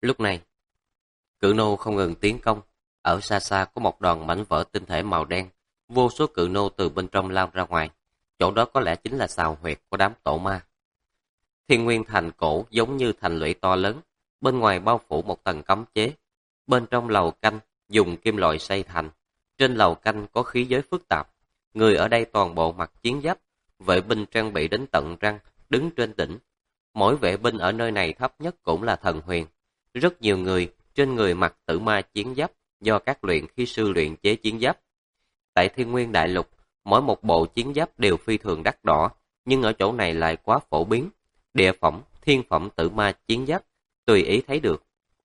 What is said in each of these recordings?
Lúc này, cự nô không ngừng tiến công. Ở xa xa có một đoàn mảnh vỡ tinh thể màu đen. Vô số cự nô từ bên trong lao ra ngoài. Chỗ đó có lẽ chính là sào huyệt của đám tổ ma. Thiên Nguyên Thành cổ giống như thành lũy to lớn. Bên ngoài bao phủ một tầng cấm chế. Bên trong lầu canh dùng kim loại xây thành. Trên lầu canh có khí giới phức tạp. Người ở đây toàn bộ mặc chiến giáp. Vệ binh trang bị đến tận răng, đứng trên đỉnh. Mỗi vệ binh ở nơi này thấp nhất cũng là thần huyền. Rất nhiều người trên người mặc tử ma chiến giáp do các luyện khí sư luyện chế chiến giáp. Tại Thiên Nguyên Đại Lục, mỗi một bộ chiến giáp đều phi thường đắt đỏ, nhưng ở chỗ này lại quá phổ biến. Địa phẩm, thiên phẩm tử ma chiến giáp, tùy ý thấy được.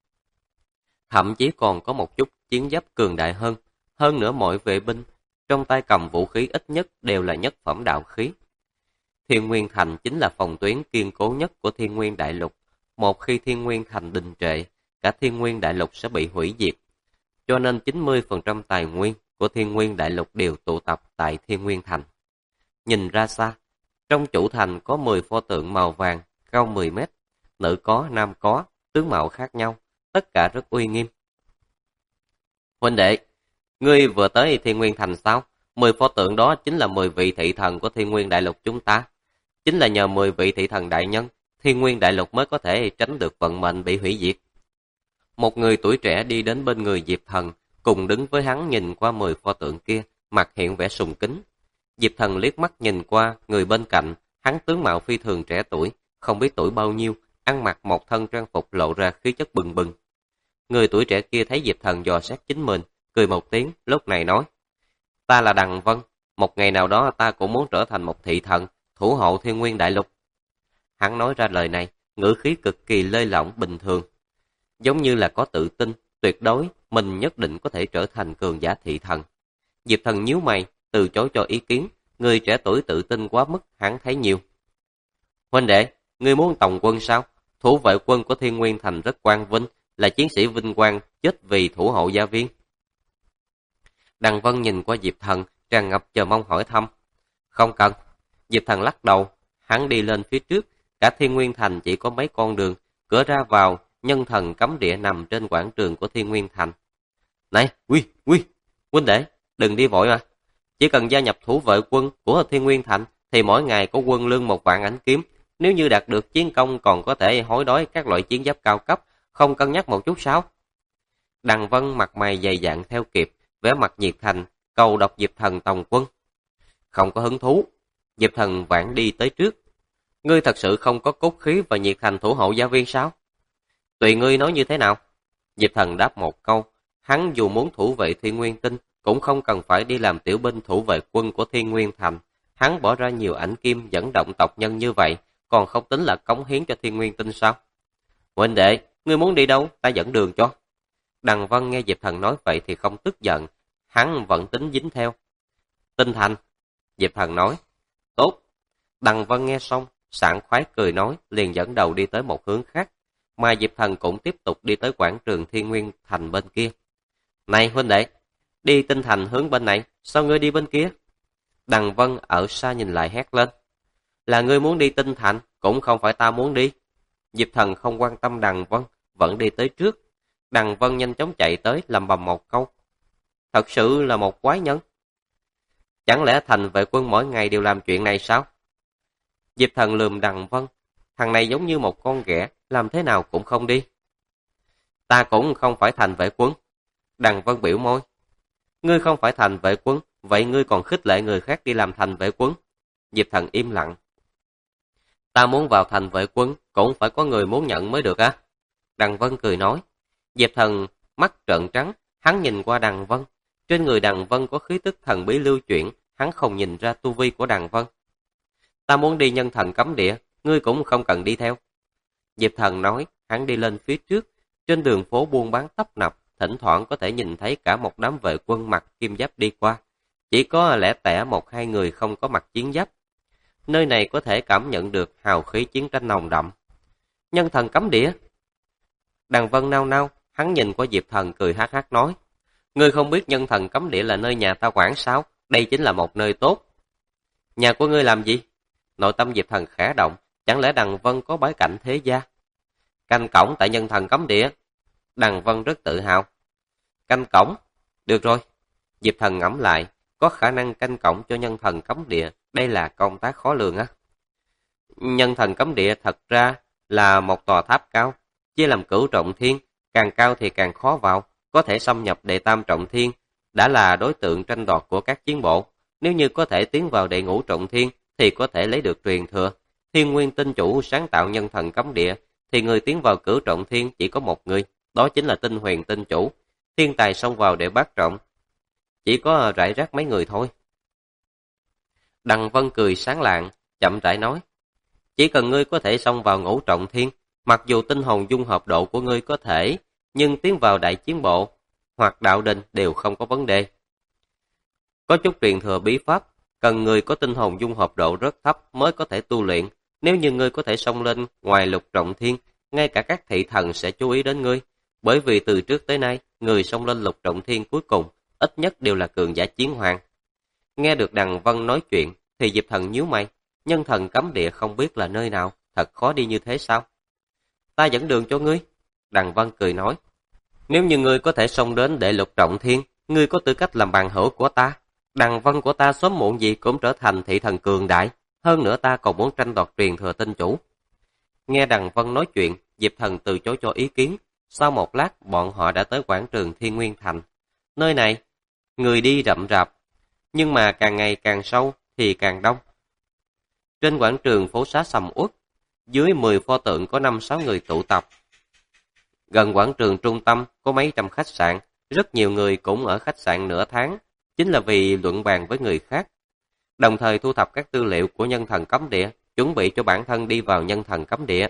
Thậm chí còn có một chút chiến giáp cường đại hơn. Hơn nữa mỗi vệ binh, trong tay cầm vũ khí ít nhất đều là nhất phẩm đạo khí. Thiên Nguyên Thành chính là phòng tuyến kiên cố nhất của Thiên Nguyên Đại Lục. Một khi Thiên Nguyên Thành đình trệ, cả Thiên Nguyên Đại Lục sẽ bị hủy diệt. Cho nên 90% tài nguyên của Thiên Nguyên Đại Lục đều tụ tập tại Thiên Nguyên Thành. Nhìn ra xa, trong chủ thành có 10 pho tượng màu vàng, cao 10 mét, nữ có, nam có, tướng mạo khác nhau, tất cả rất uy nghiêm. Huynh đệ, ngươi vừa tới Thiên Nguyên Thành sao? 10 pho tượng đó chính là 10 vị thị thần của Thiên Nguyên Đại Lục chúng ta. Chính là nhờ 10 vị thị thần đại nhân, Thiên Nguyên Đại Lục mới có thể tránh được vận mệnh bị hủy diệt. Một người tuổi trẻ đi đến bên người Diệp Thần, cùng đứng với hắn nhìn qua 10 pho tượng kia, mặt hiện vẻ sùng kính. Diệp Thần liếc mắt nhìn qua người bên cạnh, hắn tướng mạo phi thường trẻ tuổi, không biết tuổi bao nhiêu, ăn mặc một thân trang phục lộ ra khí chất bừng bừng. Người tuổi trẻ kia thấy Diệp Thần dò xét chính mình, cười một tiếng, lúc này nói: "Ta là Đằng Vân, một ngày nào đó ta cũng muốn trở thành một thị thần, thủ hộ Thiên Nguyên Đại Lục." Hắn nói ra lời này, ngữ khí cực kỳ lơi lỏng bình thường, giống như là có tự tin, tuyệt đối mình nhất định có thể trở thành cường giả thị thần. Diệp Thần nhíu mày, từ chối cho ý kiến, người trẻ tuổi tự tin quá mức, hắn thấy nhiều. "Huynh đệ, ngươi muốn tòng quân sao? Thủ vệ quân của Thiên Nguyên Thành rất quang vinh, là chiến sĩ vinh quang, chết vì thủ hộ gia viên." Đằng Vân nhìn qua Diệp Thần, tràn ngập chờ mong hỏi thăm. "Không cần." Diệp Thần lắc đầu, hắn đi lên phía trước, cả Thiên Nguyên Thành chỉ có mấy con đường, cửa ra vào, nhân thần cấm địa nằm trên quảng trường của Thiên Nguyên Thành. "Này, huynh đệ, đừng đi vội mà. Chỉ cần gia nhập thủ vệ quân của Thiên Nguyên Thành, thì mỗi ngày có quân lương 1 vạn ánh kiếm. Nếu như đạt được chiến công còn có thể hối đoái các loại chiến giáp cao cấp, không cân nhắc một chút sao?" Đằng Vân mặt mày dày dạn theo kịp, vẻ mặt nhiệt thành, cầu độc Diệp Thần tòng quân. "Không có hứng thú." Diệp Thần vãn đi tới trước. "Ngươi thật sự không có cốt khí và nhiệt thành thủ hộ gia viên sao?" "Tùy ngươi nói như thế nào." Diệp Thần đáp một câu, hắn dù muốn thủ vệ Thiên Nguyên Tinh, cũng không cần phải đi làm tiểu binh thủ vệ quân của Thiên Nguyên Thành. Hắn bỏ ra nhiều ảnh kim dẫn động tộc nhân như vậy, còn không tính là cống hiến cho Thiên Nguyên Tinh sao? "Huynh đệ, ngươi muốn đi đâu, ta dẫn đường cho." Đằng Vân nghe Diệp Thần nói vậy thì không tức giận, hắn vẫn tính dính theo. "Tinh Thành." Diệp Thần nói. "Tốt." Đằng Vân nghe xong, sảng khoái cười nói, liền dẫn đầu đi tới một hướng khác, mà Diệp Thần cũng tiếp tục đi tới quảng trường Thiên Nguyên Thành bên kia. "Này huynh đệ, đi Tinh Thành hướng bên này, sao ngươi đi bên kia?" Đằng Vân ở xa nhìn lại hét lên. "Là ngươi muốn đi Tinh Thành, cũng không phải ta muốn đi." Diệp Thần không quan tâm Đằng Vân, vẫn đi tới trước. Đằng Vân nhanh chóng chạy tới, lầm bầm một câu. Thật sự là một quái nhân. Chẳng lẽ thành vệ quân mỗi ngày đều làm chuyện này sao? Diệp Thần lườm Đằng Vân. Thằng này giống như một con ghẻ, làm thế nào cũng không đi. "Ta cũng không phải thành vệ quân." Đằng Vân biểu môi. "Ngươi không phải thành vệ quân, vậy ngươi còn khích lệ người khác đi làm thành vệ quân?" Diệp Thần im lặng. "Ta muốn vào thành vệ quân, cũng phải có người muốn nhận mới được á." Đằng Vân cười nói. Diệp Thần mắt trợn trắng, hắn nhìn qua Đằng Vân. Trên người Đằng Vân có khí tức thần bí lưu chuyển, hắn không nhìn ra tu vi của Đằng Vân. "Ta muốn đi nhân thần cấm địa, ngươi cũng không cần đi theo." Diệp Thần nói, hắn đi lên phía trước. Trên đường phố buôn bán tấp nập, thỉnh thoảng có thể nhìn thấy cả một đám vệ quân mặc kim giáp đi qua. Chỉ có lẻ tẻ 1-2 người không có mặc chiến giáp. Nơi này có thể cảm nhận được hào khí chiến tranh nồng đậm. "Nhân thần cấm địa?" Đằng Vân nao nao, hắn nhìn qua Diệp Thần cười hắc hắc nói. "Ngươi không biết nhân thần cấm địa là nơi nhà ta quản sao? Đây chính là một nơi tốt." "Nhà của ngươi làm gì?" Nội tâm Diệp Thần khẽ động, chẳng lẽ Đằng Vân có bối cảnh thế gia? "Canh cổng tại nhân thần cấm địa, Đằng Vân rất tự hào. Canh cổng. Được rồi. Diệp Thần ngẫm lại, có khả năng canh cổng cho nhân thần cấm địa, đây là công tác khó lường á. Nhân thần cấm địa thật ra là một tòa tháp cao, chia làm cửu trọng thiên, càng cao thì càng khó vào, có thể xâm nhập đệ tam trọng thiên, đã là đối tượng tranh đoạt của các chiến bộ. Nếu như có thể tiến vào đệ ngũ trọng thiên, thì có thể lấy được truyền thừa. Thiên Nguyên Tinh Chủ sáng tạo nhân thần cấm địa, thì người tiến vào cửu trọng thiên chỉ có một người, đó chính là Tinh Huyền Tinh Chủ. Thiên tài xông vào đệ bát trọng, chỉ có rải rác mấy người thôi. Đằng Vân cười sáng lạng, chậm rãi nói, chỉ cần ngươi có thể xông vào ngũ trọng thiên, mặc dù tinh hồn dung hợp độ của ngươi có thể, nhưng tiến vào đại chiến bộ hoặc đạo đình đều không có vấn đề. Có chút truyền thừa bí pháp, cần người có tinh hồn dung hợp độ rất thấp mới có thể tu luyện. Nếu như ngươi có thể xông lên ngoài lục trọng thiên, ngay cả các thị thần sẽ chú ý đến ngươi, bởi vì từ trước tới nay, người xông lên lục trọng thiên cuối cùng ít nhất đều là cường giả chiến hoàng. Nghe được Đằng Vân nói chuyện, thì Diệp Thần nhíu mày, nhân thần cấm địa không biết là nơi nào, thật khó đi như thế sao? Ta dẫn đường cho ngươi. Đằng Vân cười nói, nếu như ngươi có thể xông đến đệ lục trọng thiên, ngươi có tư cách làm bằng hữu của ta. Đằng Vân của ta sớm muộn gì cũng trở thành thị thần cường đại, hơn nữa ta còn muốn tranh đoạt truyền thừa tinh chủ. Nghe Đằng Vân nói chuyện, Diệp Thần từ chối cho ý kiến. Sau một lát, bọn họ đã tới quảng trường Thiên Nguyên Thành. Nơi này, người đi rậm rạp, nhưng mà càng ngày càng sâu thì càng đông. Trên quảng trường phố xá sầm uất, dưới 10 pho tượng có 5-6 người tụ tập. Gần quảng trường trung tâm có mấy trăm khách sạn, rất nhiều người cũng ở khách sạn nửa tháng, chính là vì luận bàn với người khác. Đồng thời thu thập các tư liệu của nhân thần cấm địa, chuẩn bị cho bản thân đi vào nhân thần cấm địa.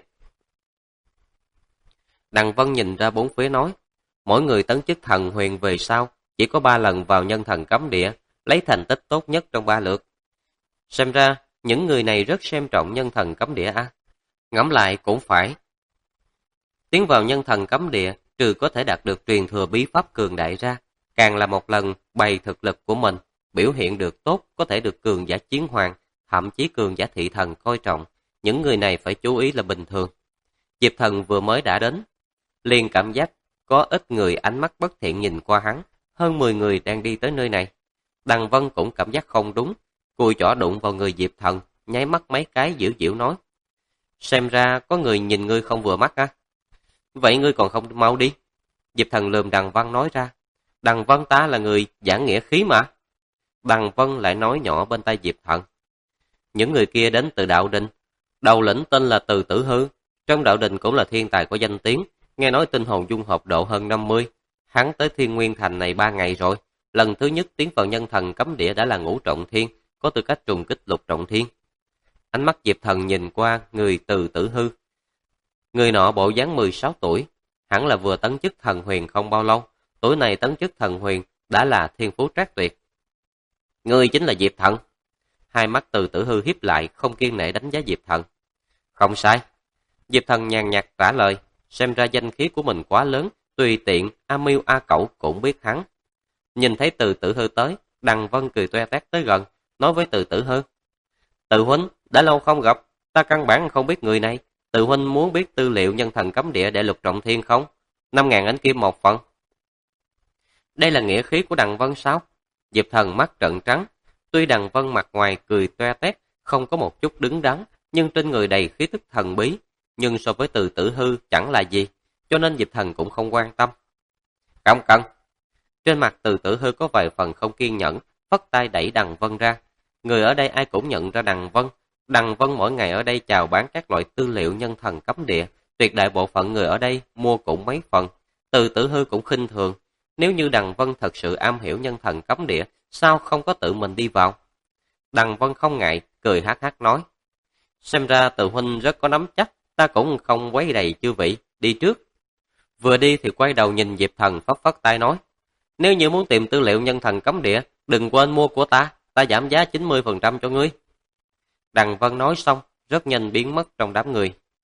Đằng Vân nhìn ra bốn phía nói, mỗi người tấn chức thần huyền về sau, chỉ có 3 lần vào nhân thần cấm địa, lấy thành tích tốt nhất trong 3 lượt. Xem ra, những người này rất xem trọng nhân thần cấm địa a. Ngẫm lại cũng phải. Tiến vào nhân thần cấm địa, trừ có thể đạt được truyền thừa bí pháp cường đại ra, càng là một lần bày thực lực của mình, biểu hiện được tốt, có thể được cường giả chiến hoàng, thậm chí cường giả thị thần coi trọng. Những người này phải chú ý là bình thường. Diệp Thần vừa mới đã đến, liền cảm giác có ít người ánh mắt bất thiện nhìn qua hắn, hơn 10 người đang đi tới nơi này. Đằng Vân cũng cảm giác không đúng, cùi chỏ đụng vào người Diệp Thần, nháy mắt mấy cái giễu giễu nói, xem ra có người nhìn ngươi không vừa mắt á. Vậy ngươi còn không mau đi. Diệp Thần lườm Đằng Vân nói ra, Đằng Vân ta là người giảng nghĩa khí mà. Đằng Vân lại nói nhỏ bên tai Diệp Thần, những người kia đến từ đạo đình, đầu lĩnh tên là Từ Tử Hư, trong đạo đình cũng là thiên tài có danh tiếng, nghe nói tinh hồn dung hợp độ hơn 50, hắn tới Thiên Nguyên Thành này 3 ngày rồi, lần thứ nhất tiến vào nhân thần cấm địa đã là ngũ trọng thiên, có tư cách trùng kích lục trọng thiên. Ánh mắt Diệp Thần nhìn qua người Từ Tử Hư. Người nọ bộ dáng 16 tuổi, hẳn là vừa tấn chức thần huyền không bao lâu, tuổi này tấn chức thần huyền đã là thiên phú trác tuyệt. Người chính là Diệp Thần. Hai mắt Từ Tử Hư hiếp lại, không kiên nể đánh giá Diệp Thần. Không sai. Diệp Thần nhàn nhạt trả lời, xem ra danh khí của mình quá lớn, tùy tiện A Miêu A Cẩu cũng biết hắn. Nhìn thấy Từ Tử Hư tới, Đằng Vân cười toe toét tới gần, nói với Từ Tử Hư, Từ huynh, đã lâu không gặp, ta căn bản không biết người này. Từ huynh muốn biết tư liệu nhân thần cấm địa để lục trọng thiên không? 5.000 ánh kim một phần. Đây là nghĩa khí của Đằng Vân sao? Diệp Thần mắt trợn trắng. Tuy Đằng Vân mặt ngoài cười toe toét, không có một chút đứng đắn, nhưng trên người đầy khí tức thần bí. Nhưng so với Từ Tử Hư chẳng là gì, cho nên Diệp Thần cũng không quan tâm. Không cần. Trên mặt Từ Tử Hư có vài phần không kiên nhẫn, phất tay đẩy Đằng Vân ra. Người ở đây ai cũng nhận ra Đằng Vân. Đằng Vân mỗi ngày ở đây chào bán các loại tư liệu nhân thần cấm địa, tuyệt đại bộ phận người ở đây mua cũng mấy phần. Từ Tử Hư cũng khinh thường, nếu như Đằng Vân thật sự am hiểu nhân thần cấm địa, sao không có tự mình đi vào? Đằng Vân không ngại, cười hắc hắc nói, xem ra Từ huynh rất có nắm chắc, ta cũng không quấy rầy chư vị, đi trước. Vừa đi thì quay đầu nhìn Diệp Thần phất phất tay nói, nếu như muốn tìm tư liệu nhân thần cấm địa, đừng quên mua của ta giảm giá 90% cho ngươi. Đằng Vân nói xong, rất nhanh biến mất trong đám người.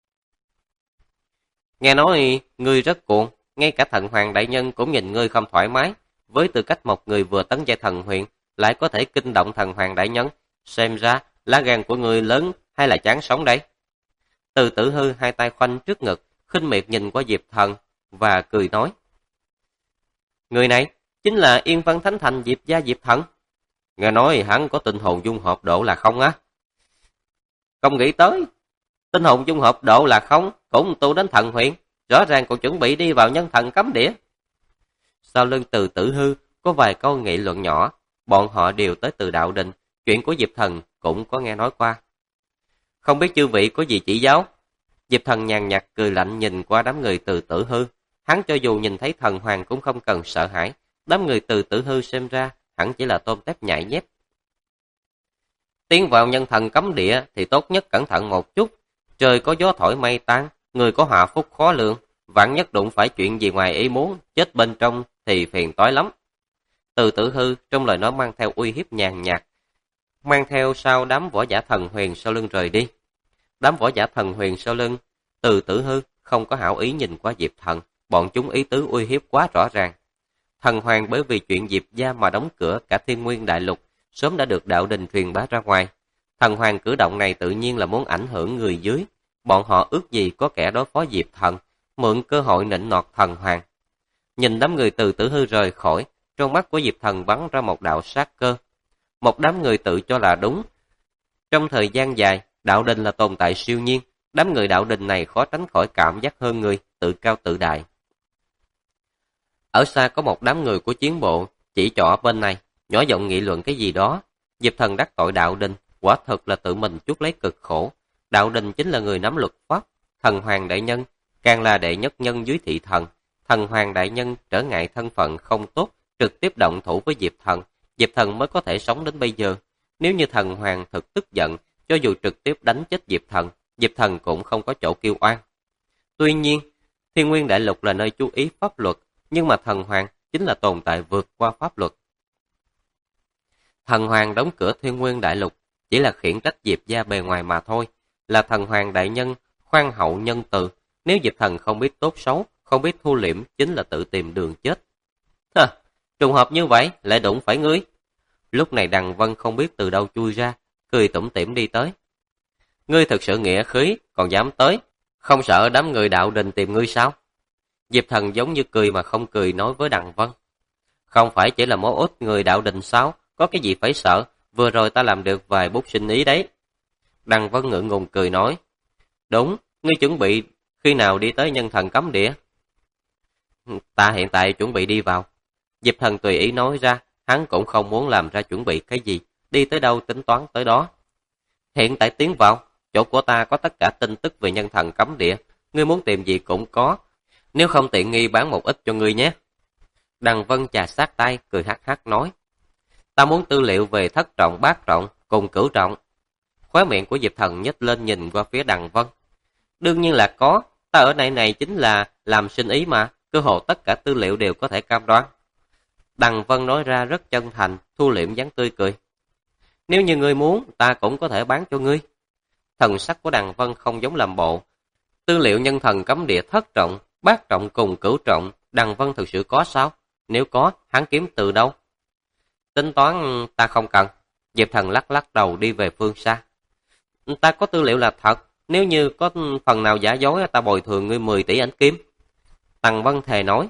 Nghe nói ngươi rất cuồng, ngay cả thần hoàng đại nhân cũng nhìn ngươi không thoải mái, với tư cách một người vừa tấn giai thần huyền, lại có thể kinh động thần hoàng đại nhân, xem ra lá gan của ngươi lớn hay là chán sống đấy. Từ Tử Hư hai tay khoanh trước ngực, khinh miệt nhìn qua Diệp Thần, và cười nói. Người này chính là Yên Vân Thánh Thành Diệp gia Diệp Thần. Nghe nói hắn có tinh hồn dung hợp độ là không á. Không nghĩ tới, tinh hồn dung hợp độ là không, cũng tu đến thần huyền, rõ ràng còn chuẩn bị đi vào nhân thần cấm địa. Sau lưng Từ Tử Hư có vài câu nghị luận nhỏ, bọn họ đều tới từ đạo đình, chuyện của Diệp Thần cũng có nghe nói qua. Không biết chư vị có gì chỉ giáo? Diệp Thần nhàn nhạt cười lạnh nhìn qua đám người Từ Tử Hư, hắn cho dù nhìn thấy thần hoàng cũng không cần sợ hãi, đám người Từ Tử Hư xem ra hẳn chỉ là tôm tép nhại nhép. Tiến vào nhân thần cấm địa thì tốt nhất cẩn thận một chút, trời có gió thổi mây tan, người có họa phúc khó lường, vạn nhất đụng phải chuyện gì ngoài ý muốn, chết bên trong thì phiền toái lắm. Từ Tử Hư trong lời nói mang theo uy hiếp nhàn nhạt, mang theo sau đám võ giả thần huyền sau lưng rời đi. Đám võ giả thần huyền sau lưng, Từ Tử Hư không có hảo ý nhìn qua Diệp Thần, bọn chúng ý tứ uy hiếp quá rõ ràng. Thần hoàng bởi vì chuyện Diệp gia mà đóng cửa cả Thiên Nguyên Đại Lục, sớm đã được đạo đình truyền bá ra ngoài. Thần hoàng cử động này tự nhiên là muốn ảnh hưởng người dưới, bọn họ ước gì có kẻ đối phó Diệp Thần, mượn cơ hội nịnh nọt thần hoàng. Nhìn đám người Từ Tử Hư rời khỏi, trong mắt của Diệp Thần bắn ra một đạo sát cơ. Một đám người tự cho là đúng. Trong thời gian dài, đạo đình là tồn tại siêu nhiên, đám người đạo đình này khó tránh khỏi cảm giác hơn người, tự cao tự đại. Ở xa có một đám người của chiến bộ, chỉ trỏ bên này, nhỏ giọng nghị luận cái gì đó. Diệp Thần đắc tội đạo đình, quả thật là tự mình chuốc lấy cực khổ. Đạo đình chính là người nắm luật pháp, thần hoàng đại nhân, càng là đệ nhất nhân dưới thị thần. Thần hoàng đại nhân trở ngại thân phận không tốt, trực tiếp động thủ với Diệp Thần. Diệp Thần mới có thể sống đến bây giờ. Nếu như thần hoàng thực tức giận, cho dù trực tiếp đánh chết Diệp Thần cũng không có chỗ kêu oan. Tuy nhiên, Thiên Nguyên Đại Lục là nơi chú ý pháp luật, nhưng mà thần hoàng chính là tồn tại vượt qua pháp luật. Thần hoàng đóng cửa Thiên Nguyên Đại Lục chỉ là khiển trách Diệp gia bề ngoài mà thôi, là thần hoàng đại nhân, khoan hậu nhân từ. Nếu Diệp Thần không biết tốt xấu, không biết thu liễm, chính là tự tìm đường chết. Trùng hợp như vậy, lại đụng phải ngươi. Lúc này Đằng Vân không biết từ đâu chui ra, cười tủm tỉm đi tới. Ngươi thực sự nghĩa khí, còn dám tới, không sợ đám người đạo đình tìm ngươi sao? Diệp Thần giống như cười mà không cười nói với Đằng Vân. Không phải chỉ là một ít người đạo đình sao, có cái gì phải sợ, vừa rồi ta làm được vài bút sinh ý đấy. Đằng Vân ngượng ngùng cười nói. Đúng, ngươi chuẩn bị khi nào đi tới nhân thần cấm địa? Ta hiện tại chuẩn bị đi vào. Diệp Thần tùy ý nói ra, hắn cũng không muốn làm ra chuẩn bị cái gì, đi tới đâu tính toán tới đó. Hiện tại tiến vào, chỗ của ta có tất cả tin tức về nhân thần cấm địa, ngươi muốn tìm gì cũng có, nếu không tiện nghi bán một ít cho ngươi nhé. Đằng Vân chà sát tay, cười hắc hắc nói. Ta muốn tư liệu về thất trọng, bát trọng, cùng cửu trọng. Khóe miệng của Diệp Thần nhếch lên nhìn qua phía Đằng Vân. Đương nhiên là có, ta ở này chính là làm sinh ý mà, cơ hội tất cả tư liệu đều có thể cam đoan. Đằng Vân nói ra rất chân thành, thu liễm dáng tươi cười. Nếu như ngươi muốn, ta cũng có thể bán cho ngươi. Thần sắc của Đằng Vân không giống làm bộ. Tư liệu nhân thần cấm địa thất trọng, bát trọng cùng cửu trọng, Đằng Vân thực sự có sao? Nếu có, hắn kiếm từ đâu? Tính toán ta không cần. Diệp Thần lắc lắc đầu đi về phương xa. Ta có tư liệu là thật, nếu như có phần nào giả dối, ta bồi thường ngươi 10 tỷ ảnh kim. Đằng Vân thề nói.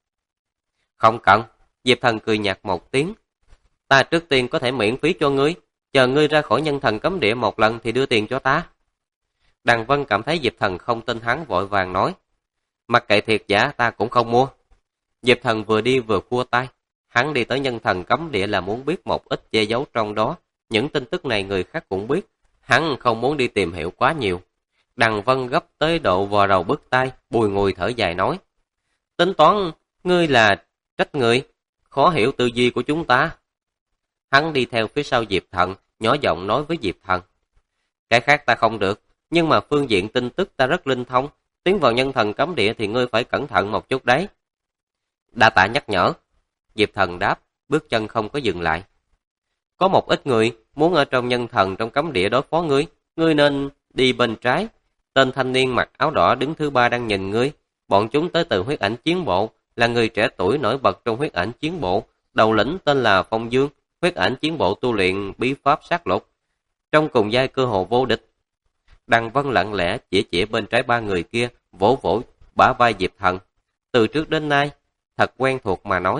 Không cần. Diệp Thần cười nhạt một tiếng. Ta trước tiên có thể miễn phí cho ngươi, chờ ngươi ra khỏi nhân thần cấm địa một lần thì đưa tiền cho ta. Đằng Vân cảm thấy Diệp Thần không tin hắn, vội vàng nói. Mặc kệ thiệt giả ta cũng không mua. Diệp Thần vừa đi vừa khua tay. Hắn đi tới nhân thần cấm địa là muốn biết một ít che giấu trong đó. Những tin tức này người khác cũng biết. Hắn không muốn đi tìm hiểu quá nhiều. Đằng Vân gấp tới độ vò đầu bứt tai, bùi ngùi thở dài nói. Tính toán, ngươi là trách người, khó hiểu tư duy của chúng ta. Hắn đi theo phía sau Diệp Thần, nhỏ giọng nói với Diệp Thần. Cái khác ta không được, nhưng mà phương diện tin tức ta rất linh thông. Tiến vào nhân thần cấm địa thì ngươi phải cẩn thận một chút đấy. Đa tạ nhắc nhở. Diệp Thần đáp, bước chân không có dừng lại. Có một ít người muốn ở trong nhân thần trong cấm địa đối phó ngươi nên đi bên trái. Tên thanh niên mặc áo đỏ đứng thứ ba đang nhìn ngươi. Bọn chúng tới từ huyết ảnh chiến bộ, là người trẻ tuổi nổi bật trong huyết ảnh chiến bộ. Đầu lĩnh tên là Phong Dương, huyết ảnh chiến bộ tu luyện bí pháp sát lục. Trong cùng giai cơ hồ vô địch. Đằng Vân lặng lẽ chỉ bên trái ba người kia, vỗ vỗ bả vai Diệp Thần. từ trước đến nay, thật quen thuộc mà nói.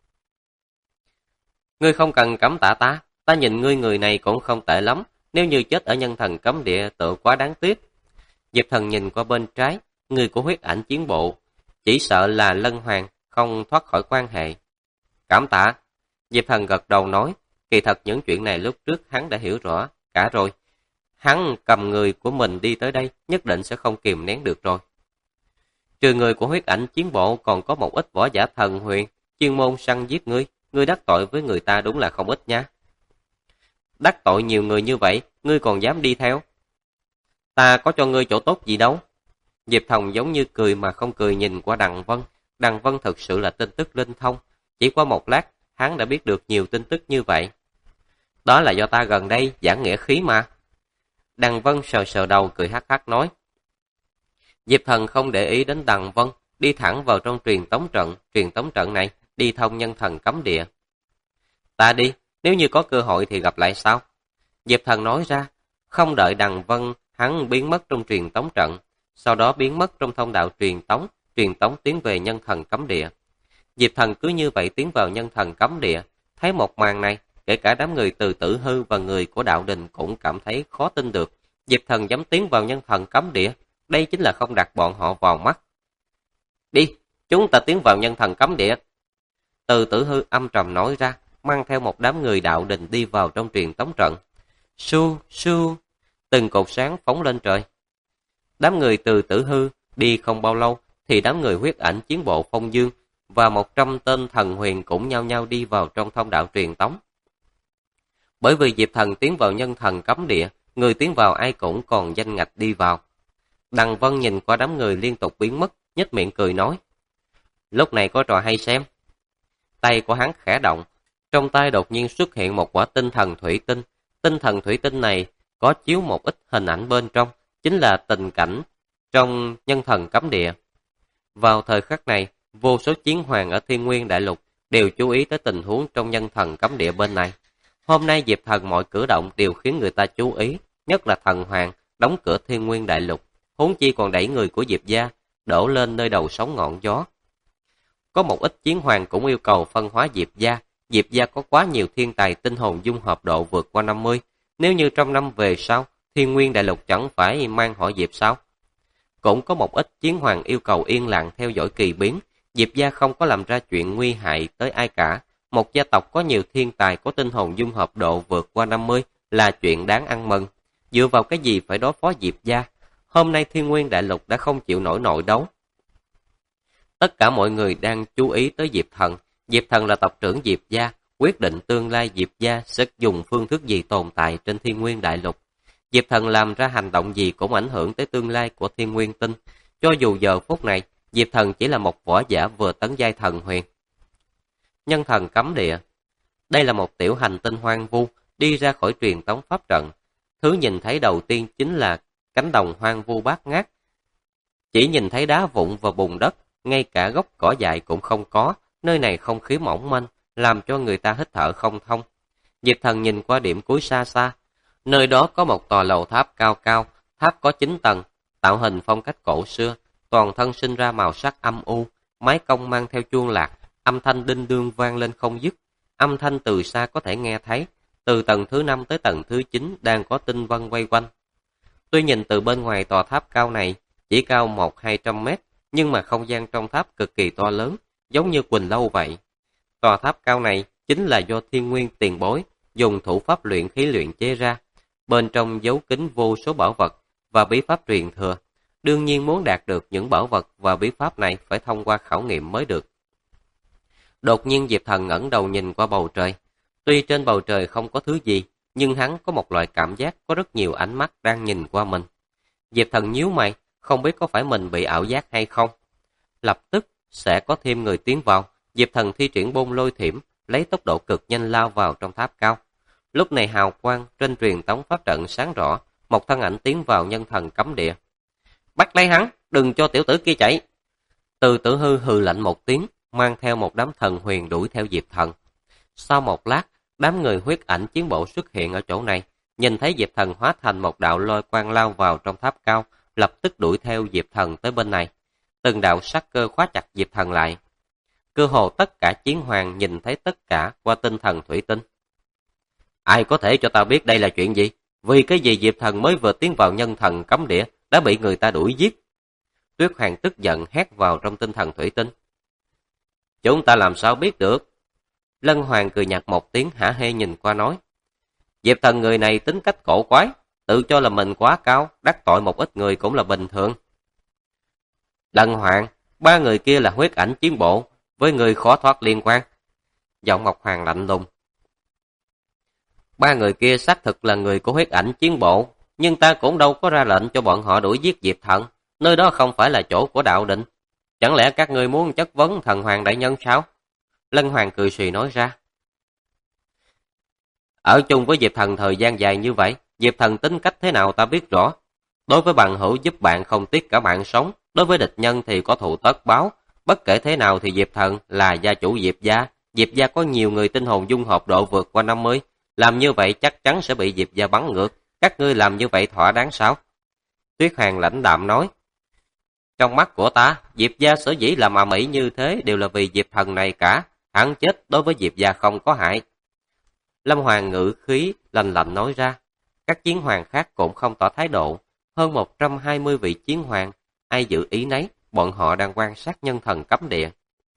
Ngươi không cần cảm tạ ta, ta nhìn ngươi người này cũng không tệ lắm, nếu như chết ở nhân thần cấm địa tựa quá đáng tiếc. Diệp Thần nhìn qua bên trái, người của huyết ảnh chiến bộ, chỉ sợ là Lân Hoàng không thoát khỏi quan hệ. Cảm tạ. Diệp Thần gật đầu nói, kỳ thật những chuyện này lúc trước hắn đã hiểu rõ cả rồi. Hắn cầm người của mình đi tới đây, nhất định sẽ không kìm nén được rồi. Trừ người của huyết ảnh chiến bộ còn có một ít võ giả thần huyền, chuyên môn săn giết ngươi đắc tội với người ta đúng là không ít nha. Đắc tội nhiều người như vậy, ngươi còn dám đi theo? Ta có cho ngươi chỗ tốt gì đâu. Diệp Thần giống như cười mà không cười nhìn qua Đằng Vân. Đằng Vân thực sự là tin tức linh thông. Chỉ qua một lát, hắn đã biết được nhiều tin tức như vậy. Đó là do ta gần đây giảng nghĩa khí mà. Đằng Vân sờ sờ đầu cười hắc hắc nói. Diệp Thần không để ý đến Đằng Vân, đi thẳng vào trong truyền tống trận này, đi thông nhân thần cấm địa. Ta đi, nếu như có cơ hội thì gặp lại sau. Diệp Thần nói ra, không đợi Đằng Vân, hắn biến mất trong truyền tống trận, sau đó biến mất trong thông đạo truyền tống tiến về nhân thần cấm địa. Diệp Thần cứ như vậy tiến vào nhân thần cấm địa, thấy một màn này, kể cả đám người từ Tử Hư và người của đạo đình cũng cảm thấy khó tin được. Diệp Thần dám tiến vào nhân thần cấm địa, đây chính là không đặt bọn họ vào mắt. Đi, chúng ta tiến vào nhân thần cấm địa. Từ Tử Hư âm trầm nói ra, mang theo một đám người đạo đình đi vào trong truyền tống trận. Su, su, từng cột sáng phóng lên trời. Đám người từ Tử Hư đi không bao lâu, thì đám người huyết ảnh chiến bộ Phong Dương và 100 tên thần huyền cũng nhau nhau đi vào trong thông đạo truyền tống. Bởi vì Diệp Thần tiến vào nhân thần cấm địa, người tiến vào ai cũng còn danh ngạch đi vào. Đằng Vân nhìn qua đám người liên tục biến mất, nhếch miệng cười nói. Lúc này có trò hay xem. Tay của hắn khẽ động, trong tay đột nhiên xuất hiện một quả tinh thần thủy tinh. Tinh thần thủy tinh này có chiếu một ít hình ảnh bên trong, chính là tình cảnh trong nhân thần cấm địa. Vào thời khắc này, vô số chiến hoàng ở Thiên Nguyên Đại Lục đều chú ý tới tình huống trong nhân thần cấm địa bên này. Hôm nay Diệp Thần mọi cử động đều khiến người ta chú ý, nhất là thần hoàng đóng cửa Thiên Nguyên Đại Lục, huống chi còn đẩy người của Diệp gia đổ lên nơi đầu sóng ngọn gió. Có một ít chiến hoàng cũng yêu cầu phân hóa Diệp gia. Diệp gia có quá nhiều thiên tài tinh hồn dung hợp độ vượt qua 50. Nếu như trong năm về sau, Thiên Nguyên Đại Lục chẳng phải mang họ Diệp sao? Cũng có một ít chiến hoàng yêu cầu yên lặng theo dõi kỳ biến. Diệp gia không có làm ra chuyện nguy hại tới ai cả. Một gia tộc có nhiều thiên tài có tinh hồn dung hợp độ vượt qua 50 là chuyện đáng ăn mừng. Dựa vào cái gì phải đối phó Diệp gia? Hôm nay Thiên Nguyên Đại Lục đã không chịu nổi nội đấu. Tất cả mọi người đang chú ý tới Diệp Thần. Diệp Thần là tộc trưởng Diệp gia, quyết định tương lai Diệp gia sẽ dùng phương thức gì tồn tại trên Thiên Nguyên Đại Lục. Diệp Thần làm ra hành động gì cũng ảnh hưởng tới tương lai của Thiên Nguyên Tinh. Cho dù giờ phút này, Diệp Thần chỉ là một võ giả vừa tấn giai thần huyền. Nhân thần cấm địa. Đây là một tiểu hành tinh hoang vu, đi ra khỏi truyền tống pháp trận. Thứ nhìn thấy đầu tiên chính là cánh đồng hoang vu bát ngát. Chỉ nhìn thấy đá vụn và bùn đất, ngay cả gốc cỏ dại cũng không có, nơi này không khí mỏng manh, làm cho người ta hít thở không thông. Diệp Thần nhìn qua điểm cuối xa xa, nơi đó có một tòa lầu tháp cao cao, tháp có 9 tầng, tạo hình phong cách cổ xưa, toàn thân sinh ra màu sắc âm u, mái cong mang theo chuông lạc, âm thanh đinh đương vang lên không dứt. Âm thanh từ xa có thể nghe thấy, từ tầng thứ 5 tới tầng thứ 9 đang có tinh vân quay quanh. Tuy nhìn từ bên ngoài tòa tháp cao này chỉ cao 100-200 mét, nhưng mà không gian trong tháp cực kỳ to lớn, giống như Quỳnh Lâu vậy. Tòa tháp cao này chính là do Thiên Nguyên tiền bối dùng thủ pháp luyện khí luyện chế ra. Bên trong giấu kín vô số bảo vật và bí pháp truyền thừa. Đương nhiên muốn đạt được những bảo vật và bí pháp này phải thông qua khảo nghiệm mới được. Đột nhiên Diệp Thần ngẩng đầu nhìn qua bầu trời. Tuy trên bầu trời không có thứ gì, nhưng hắn có một loại cảm giác có rất nhiều ánh mắt đang nhìn qua mình. Diệp Thần nhíu mày, không biết có phải mình bị ảo giác hay không. Lập tức sẽ có thêm người tiến vào. Diệp Thần thi triển bôn lôi thiểm, lấy tốc độ cực nhanh lao vào trong tháp cao. Lúc này hào quang trên truyền tống pháp trận sáng rõ, một thân ảnh tiến vào nhân thần cấm địa. Bắt lấy hắn, đừng cho tiểu tử kia chạy. Từ Tử Hư hừ lạnh một tiếng, mang theo một đám thần huyền đuổi theo Diệp Thần. Sau một lát, đám người huyết ảnh chiến bộ xuất hiện ở chỗ này, nhìn thấy Diệp Thần hóa thành một đạo lôi quang lao vào trong tháp cao, lập tức đuổi theo Diệp Thần tới bên này. từng đạo sắc cơ khóa chặt Diệp Thần lại. Cơ hồ tất cả chiến hoàng nhìn thấy tất cả qua tinh thần thủy tinh. Ai có thể cho ta biết đây là chuyện gì? Vì cái gì Diệp Thần mới vừa tiến vào nhân thần cấm địa đã bị người ta đuổi giết? Tuyết Hoàng tức giận hét vào trong tinh thần thủy tinh. Chúng ta làm sao biết được? Lân Hoàng cười nhạt một tiếng hả hê nhìn qua nói. Diệp Thần người này tính cách cổ quái, tự cho là mình quá cao, đắc tội một ít người cũng là bình thường. Lân Hoàng, ba người kia là huyết ảnh chiến bộ, với người khó thoát liên quan. Giọng Ngọc Hoàng lạnh lùng. Ba người kia xác thực là người của huyết ảnh chiến bộ, nhưng ta cũng đâu có ra lệnh cho bọn họ đuổi giết Diệp Thần, nơi đó không phải là chỗ của đạo định. Chẳng lẽ các ngươi muốn chất vấn thần hoàng đại nhân sao? Lân Hoàng cười xì nói ra. Ở chung với Diệp Thần thời gian dài như vậy, Diệp Thần tính cách thế nào ta biết rõ. Đối với bằng hữu giúp bạn không tiếc cả mạng sống, đối với địch nhân thì có thù tất báo. Bất kể thế nào thì Diệp Thần là gia chủ Diệp gia có nhiều người tinh hồn dung hợp độ vượt qua 50. Làm như vậy chắc chắn sẽ bị Diệp gia bắn ngược. Các ngươi làm như vậy thỏa đáng sao? Tuyết Hoàng lãnh đạm nói. Trong mắt của ta, Diệp gia sở dĩ làm ầm ĩ như thế đều là vì Diệp Thần này cả. Hắn chết đối với Diệp gia không có hại. Lâm Hoàng ngữ khí lạnh lạnh nói ra. Các chiến hoàng khác cũng không tỏ thái độ. Hơn 120 vị chiến hoàng, ai giữ ý nấy, bọn họ đang quan sát nhân thần cấm địa.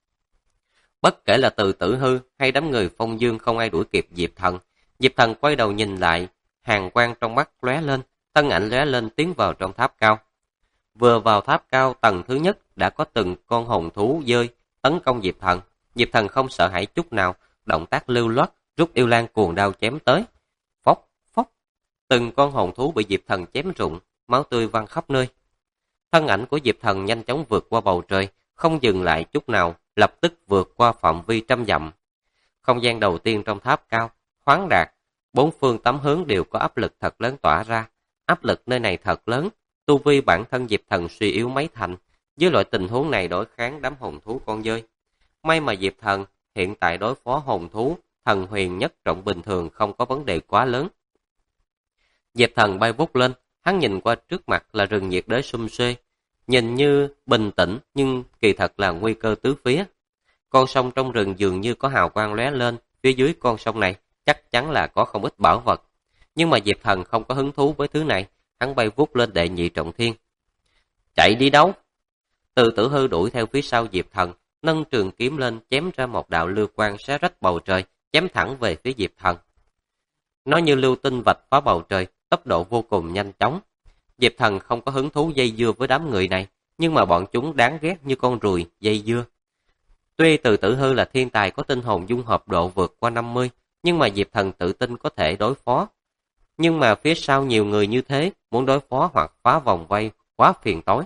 Bất kể là Từ Tử Hư hay đám người Phong Dương không ai đuổi kịp Diệp Thần. Diệp Thần quay đầu nhìn lại, hàn quang trong mắt lóe lên, thân ảnh lóe lên tiến vào trong tháp cao. Vừa vào tháp cao tầng thứ nhất đã có từng con hồn thú dơi tấn công Diệp Thần. Diệp Thần không sợ hãi chút nào, động tác lưu loát rút yêu lan cuồng đao chém tới. Phốc, phốc, từng con hồn thú bị Diệp Thần chém rụng, máu tươi văng khắp nơi. Thân ảnh của Diệp Thần nhanh chóng vượt qua bầu trời, không dừng lại chút nào, lập tức vượt qua phạm vi trăm dặm. Không gian đầu tiên trong tháp cao, khoáng đạt, bốn phương tám hướng đều có áp lực thật lớn tỏa ra. Áp lực nơi này thật lớn, tu vi bản thân Diệp Thần suy yếu mấy thành, với loại tình huống này đối kháng đám hồn thú con dơi. May mà Diệp Thần hiện tại đối phó hồn thú, thần huyền nhất trọng bình thường không có vấn đề quá lớn. Diệp Thần bay vút lên, hắn nhìn qua trước mặt là rừng nhiệt đới sum suê, nhìn như bình tĩnh nhưng kỳ thật là nguy cơ tứ phía. Con sông trong rừng dường như có hào quang lóe lên, phía dưới con sông này chắc chắn là có không ít bảo vật. Nhưng mà Diệp Thần không có hứng thú với thứ này, hắn bay vút lên đệ nhị trọng thiên. Chạy đi đâu? Từ Tử Hư đuổi theo phía sau Diệp Thần, nâng trường kiếm lên chém ra một đạo lưu quang xé rách bầu trời, chém thẳng về phía Diệp Thần. Nó như lưu tinh vạch phá bầu trời, tốc độ vô cùng nhanh chóng. Diệp Thần không có hứng thú dây dưa với đám người này, nhưng mà bọn chúng đáng ghét như con ruồi dây dưa. Tuy Từ Tử Hư là thiên tài có tinh hồn dung hợp độ vượt qua 50, nhưng mà Diệp Thần tự tin có thể đối phó. Nhưng mà phía sau nhiều người như thế, muốn đối phó hoặc phá vòng vây, quá phiền toái.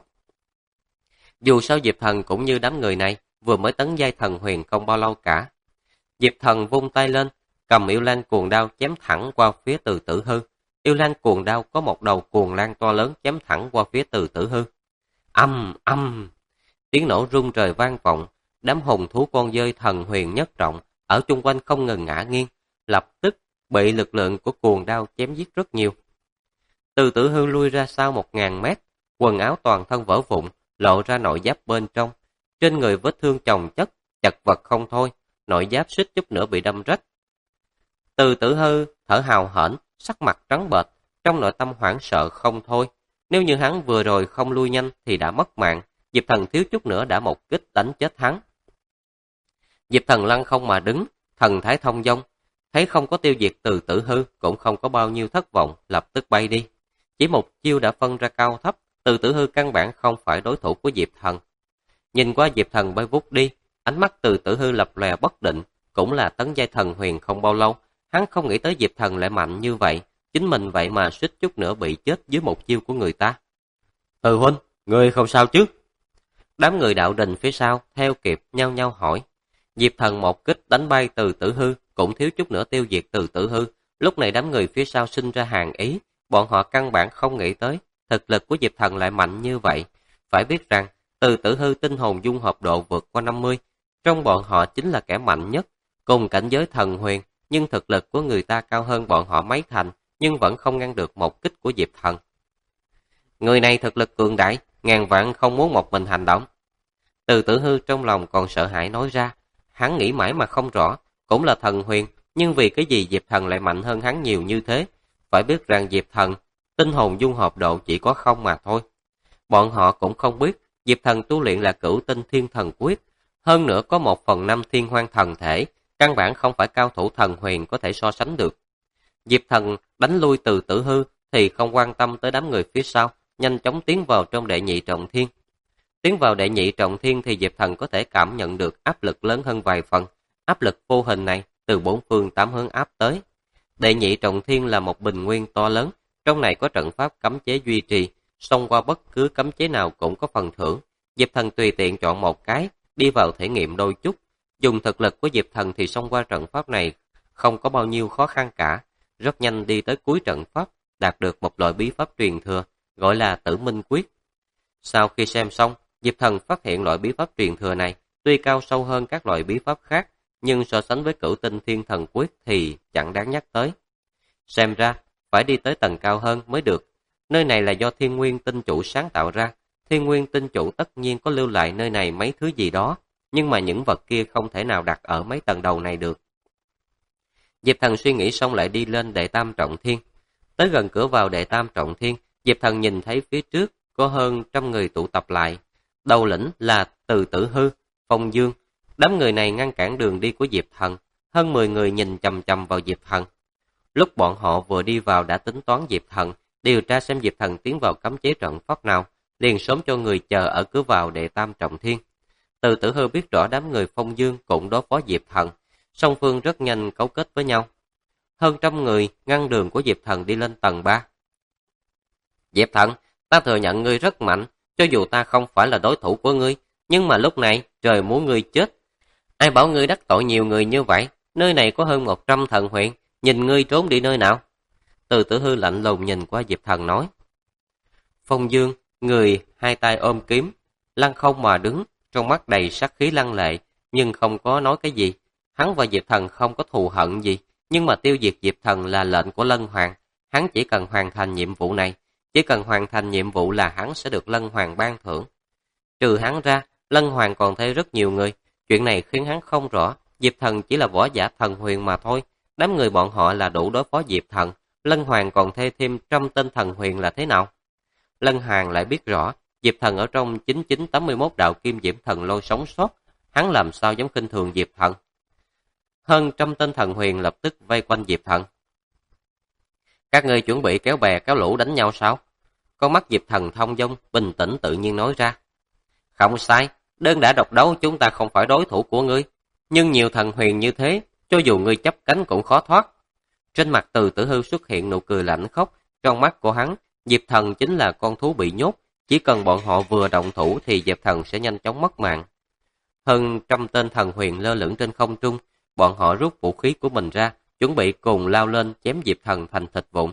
Dù sao Diệp Thần cũng như đám người này, vừa mới tấn giai thần huyền không bao lâu cả. Diệp Thần vung tay lên, cầm yêu lan cuồng đao chém thẳng qua phía Từ Tử Hư. Yêu lan cuồng đao có một đầu cuồng lan to lớn chém thẳng qua phía Từ Tử Hư. Âm, âm, tiếng nổ rung trời vang vọng, đám hồn thú con dơi thần huyền nhất trọng ở chung quanh không ngừng ngã nghiêng, lập tức bị lực lượng của cuồng đao chém giết rất nhiều. Từ Tử Hư lui ra sau 1000 mét, quần áo toàn thân vỡ vụn, lộ ra nội giáp bên trong, trên người vết thương chồng chất, chật vật không thôi, nội giáp suýt chút nữa bị đâm rách. Từ Tử Hư thở hào hển, sắc mặt trắng bệch, trong nội tâm hoảng sợ không thôi. Nếu như hắn vừa rồi không lui nhanh thì đã mất mạng, Diệp Thần thiếu chút nữa đã một kích đánh chết hắn. Diệp Thần lăng không mà đứng, thần thái thông dong, thấy không có tiêu diệt Từ Tử Hư cũng không có bao nhiêu thất vọng, lập tức bay đi. Chỉ một chiêu đã phân ra cao thấp, Từ Tử Hư căn bản không phải đối thủ của Diệp Thần. Nhìn qua Diệp Thần bay vút đi, ánh mắt Từ Tử Hư lập lòe bất định, cũng là tấn giai thần huyền không bao lâu, hắn không nghĩ tới Diệp Thần lại mạnh như vậy, chính mình vậy mà suýt chút nữa bị chết dưới một chiêu của người ta. Từ huynh, ngươi không sao chứ? Đám người đạo đình phía sau theo kịp nhau nhau hỏi. Diệp Thần một kích đánh bay Từ Tử Hư, cũng thiếu chút nữa tiêu diệt Từ Tử Hư. Lúc này đám người phía sau sinh ra hàng ý, bọn họ căn bản không nghĩ tới thực lực của Diệp Thần lại mạnh như vậy. Phải biết rằng Từ Tử Hư tinh hồn dung hợp độ vượt qua 50, trong bọn họ chính là kẻ mạnh nhất, cùng cảnh giới thần huyền, nhưng thực lực của người ta cao hơn bọn họ mấy thành, nhưng vẫn không ngăn được một kích của Diệp Thần. Người này thực lực cường đại, ngàn vạn không muốn một mình hành động. Từ Tử Hư trong lòng còn sợ hãi nói ra, hắn nghĩ mãi mà không rõ, cũng là thần huyền, nhưng vì cái gì Diệp Thần lại mạnh hơn hắn nhiều như thế? Phải biết rằng Diệp Thần, tinh hồn dung hợp độ chỉ có không mà thôi. Bọn họ cũng không biết, Diệp Thần tu luyện là Cửu Tinh Thiên Thần Quyết, hơn nữa có 1/5 Thiên Hoang Thần Thể, căn bản không phải cao thủ thần huyền có thể so sánh được. Diệp Thần đánh lui Từ Tử Hư thì không quan tâm tới đám người phía sau, nhanh chóng tiến vào trong đệ nhị trọng thiên. Tiến vào đệ nhị trọng thiên thì Diệp Thần có thể cảm nhận được áp lực lớn hơn vài phần. Áp lực vô hình này từ bốn phương tám hướng áp tới. Đệ nhị trọng thiên là một bình nguyên to lớn, trong này có trận pháp cấm chế duy trì, xông qua bất cứ cấm chế nào cũng có phần thưởng. Diệp Thần tùy tiện chọn một cái, đi vào thể nghiệm đôi chút. Dùng thực lực của Diệp Thần thì xông qua trận pháp này không có bao nhiêu khó khăn cả. Rất nhanh đi tới cuối trận pháp, đạt được một loại bí pháp truyền thừa, gọi là Tử Minh Quyết. Sau khi xem xong, Diệp Thần phát hiện loại bí pháp truyền thừa này tuy cao sâu hơn các loại bí pháp khác, nhưng so sánh với Cửu Tinh Thiên Thần Quyết thì chẳng đáng nhắc tới. Xem ra, phải đi tới tầng cao hơn mới được. Nơi này là do Thiên Nguyên Tinh Chủ sáng tạo ra. Thiên Nguyên Tinh Chủ tất nhiên có lưu lại nơi này mấy thứ gì đó, nhưng mà những vật kia không thể nào đặt ở mấy tầng đầu này được. Diệp Thần suy nghĩ xong lại đi lên đệ tam trọng thiên. Tới gần cửa vào đệ tam trọng thiên, Diệp Thần nhìn thấy phía trước có hơn 100 người tụ tập lại. Đầu lĩnh là Từ Tử Hư, Phong Dương. Đám người này ngăn cản đường đi của Diệp Thần, hơn 10 người nhìn chằm chằm vào Diệp Thần. Lúc bọn họ vừa đi vào đã tính toán Diệp Thần, điều tra xem Diệp Thần tiến vào cấm chế trận pháp nào, liền sớm cho người chờ ở cửa vào đệ tam trọng thiên. Từ Tử Hư biết rõ đám người Phong Dương cũng đối phó Diệp Thần, song phương rất nhanh cấu kết với nhau. Hơn 100 người ngăn đường của Diệp Thần đi lên tầng 3. Diệp Thần, ta thừa nhận ngươi rất mạnh, cho dù ta không phải là đối thủ của ngươi, nhưng mà lúc này trời muốn ngươi chết. Ai bảo ngươi đắc tội nhiều người như vậy, nơi này có hơn 100 thần huyền, nhìn ngươi trốn đi nơi nào? Từ Tử Hư lạnh lùng nhìn qua Diệp Thần nói. Phong Dương, người hai tay ôm kiếm, lăng không mà đứng, trong mắt đầy sát khí lăng lệ, nhưng không có nói cái gì. Hắn và Diệp Thần không có thù hận gì, nhưng mà tiêu diệt Diệp Thần là lệnh của Lân Hoàng, hắn chỉ cần hoàn thành nhiệm vụ này, chỉ cần hoàn thành nhiệm vụ là hắn sẽ được Lân Hoàng ban thưởng. Trừ hắn ra, Lân Hoàng còn thêm rất nhiều người, chuyện này khiến hắn không rõ, Diệp Thần chỉ là võ giả thần huyền mà thôi, đám người bọn họ là đủ đối phó Diệp Thần, Lân Hoàng còn thêm 100 tên thần huyền là thế nào? Lân Hoàng lại biết rõ, Diệp Thần ở trong 9981 đạo kim diễm thần lôi sống sót, hắn làm sao dám khinh thường Diệp Thần. Hơn 100 tên thần huyền lập tức vây quanh Diệp Thần. Các ngươi chuẩn bị kéo bè kéo lũ đánh nhau sao? Con mắt Diệp Thần thông dong, bình tĩnh tự nhiên nói ra. Không sai, đơn đã độc đấu chúng ta không phải đối thủ của ngươi. Nhưng nhiều thần huyền như thế, cho dù ngươi chấp cánh cũng khó thoát. Trên mặt Từ Tử Hư xuất hiện nụ cười lạnh khóc, trong mắt của hắn, Diệp Thần chính là con thú bị nhốt, chỉ cần bọn họ vừa động thủ thì Diệp Thần sẽ nhanh chóng mất mạng. Hơn 100 tên thần huyền lơ lửng trên không trung, bọn họ rút vũ khí của mình ra, chuẩn bị cùng lao lên chém Diệp Thần thành thịt vụn.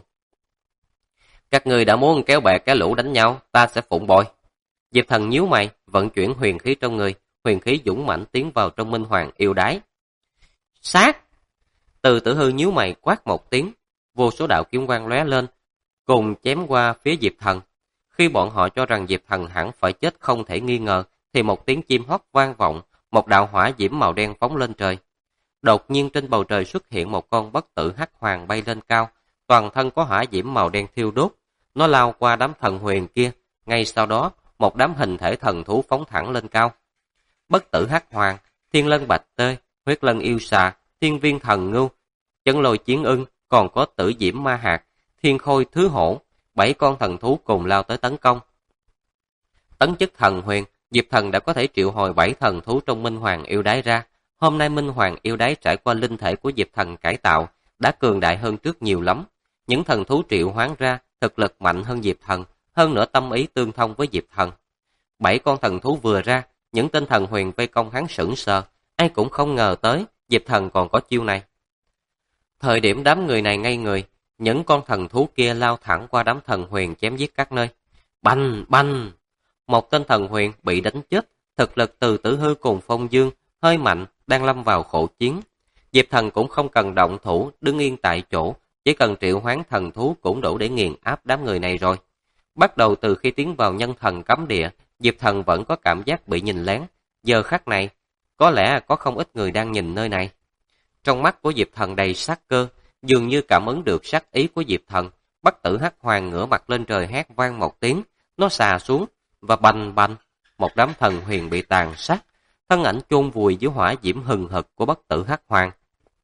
Các người đã muốn kéo bè kéo lũ đánh nhau, ta sẽ phụng bồi. Diệp Thần nhíu mày, vận chuyển huyền khí trong người, huyền khí dũng mãnh tiến vào trong Minh Hoàng yêu đái. Sát! Từ Tử Hư nhíu mày quát một tiếng, vô số đạo kiếm quang lóe lên, cùng chém qua phía Diệp Thần. Khi bọn họ cho rằng Diệp Thần hẳn phải chết không thể nghi ngờ, thì một tiếng chim hót vang vọng, một đạo hỏa diễm màu đen phóng lên trời. Đột nhiên trên bầu trời xuất hiện một con bất tử hắc hoàng bay lên cao, toàn thân có hỏa diễm màu đen thiêu đốt. Nó lao qua đám thần huyền kia, ngay sau đó, một đám hình thể thần thú phóng thẳng lên cao. Bất tử hắc hoàng, thiên lân bạch tê, huyết lân yêu xà, thiên viên thần ngưu, chân lôi chiến ưng, còn có tử diễm ma hạt, thiên khôi thứ hổ, 7 con thần thú cùng lao tới tấn công. Tấn chức thần huyền, Diệp Thần đã có thể triệu hồi 7 thần thú trong Minh Hoàng yêu đái ra. Hôm nay Minh Hoàng yêu đái trải qua linh thể của Diệp Thần cải tạo, đã cường đại hơn trước nhiều lắm. Những thần thú triệu hoán ra, thực lực mạnh hơn Diệp Thần, hơn nữa tâm ý tương thông với Diệp Thần. 7 con thần thú vừa ra, những tên thần huyền vây công hắn sững sờ, ai cũng không ngờ tới, Diệp Thần còn có chiêu này. Thời điểm đám người này ngây người, những con thần thú kia lao thẳng qua đám thần huyền chém giết các nơi. Bành, bành! Một tên thần huyền bị đánh chết, thực lực Từ Tử Hư cùng Phong Dương hơi mạnh, đang lâm vào khổ chiến. Diệp Thần cũng không cần động thủ, đứng yên tại chỗ, chỉ cần triệu hoán thần thú cũng đủ để nghiền áp đám người này rồi. Bắt đầu từ khi tiến vào nhân thần cấm địa, Diệp Thần vẫn có cảm giác bị nhìn lén, Giờ khắc này, có lẽ có không ít người đang nhìn nơi này. Trong mắt của Diệp Thần đầy sát cơ, dường như cảm ứng được sát ý của Diệp Thần. Bất tử hắc hoàng ngửa mặt lên trời hét vang một tiếng, nó xà xuống và bành bành, một đám thần huyền bị tàn sát, thân ảnh chôn vùi dưới hỏa diễm hừng hực của bất tử hắc hoàng.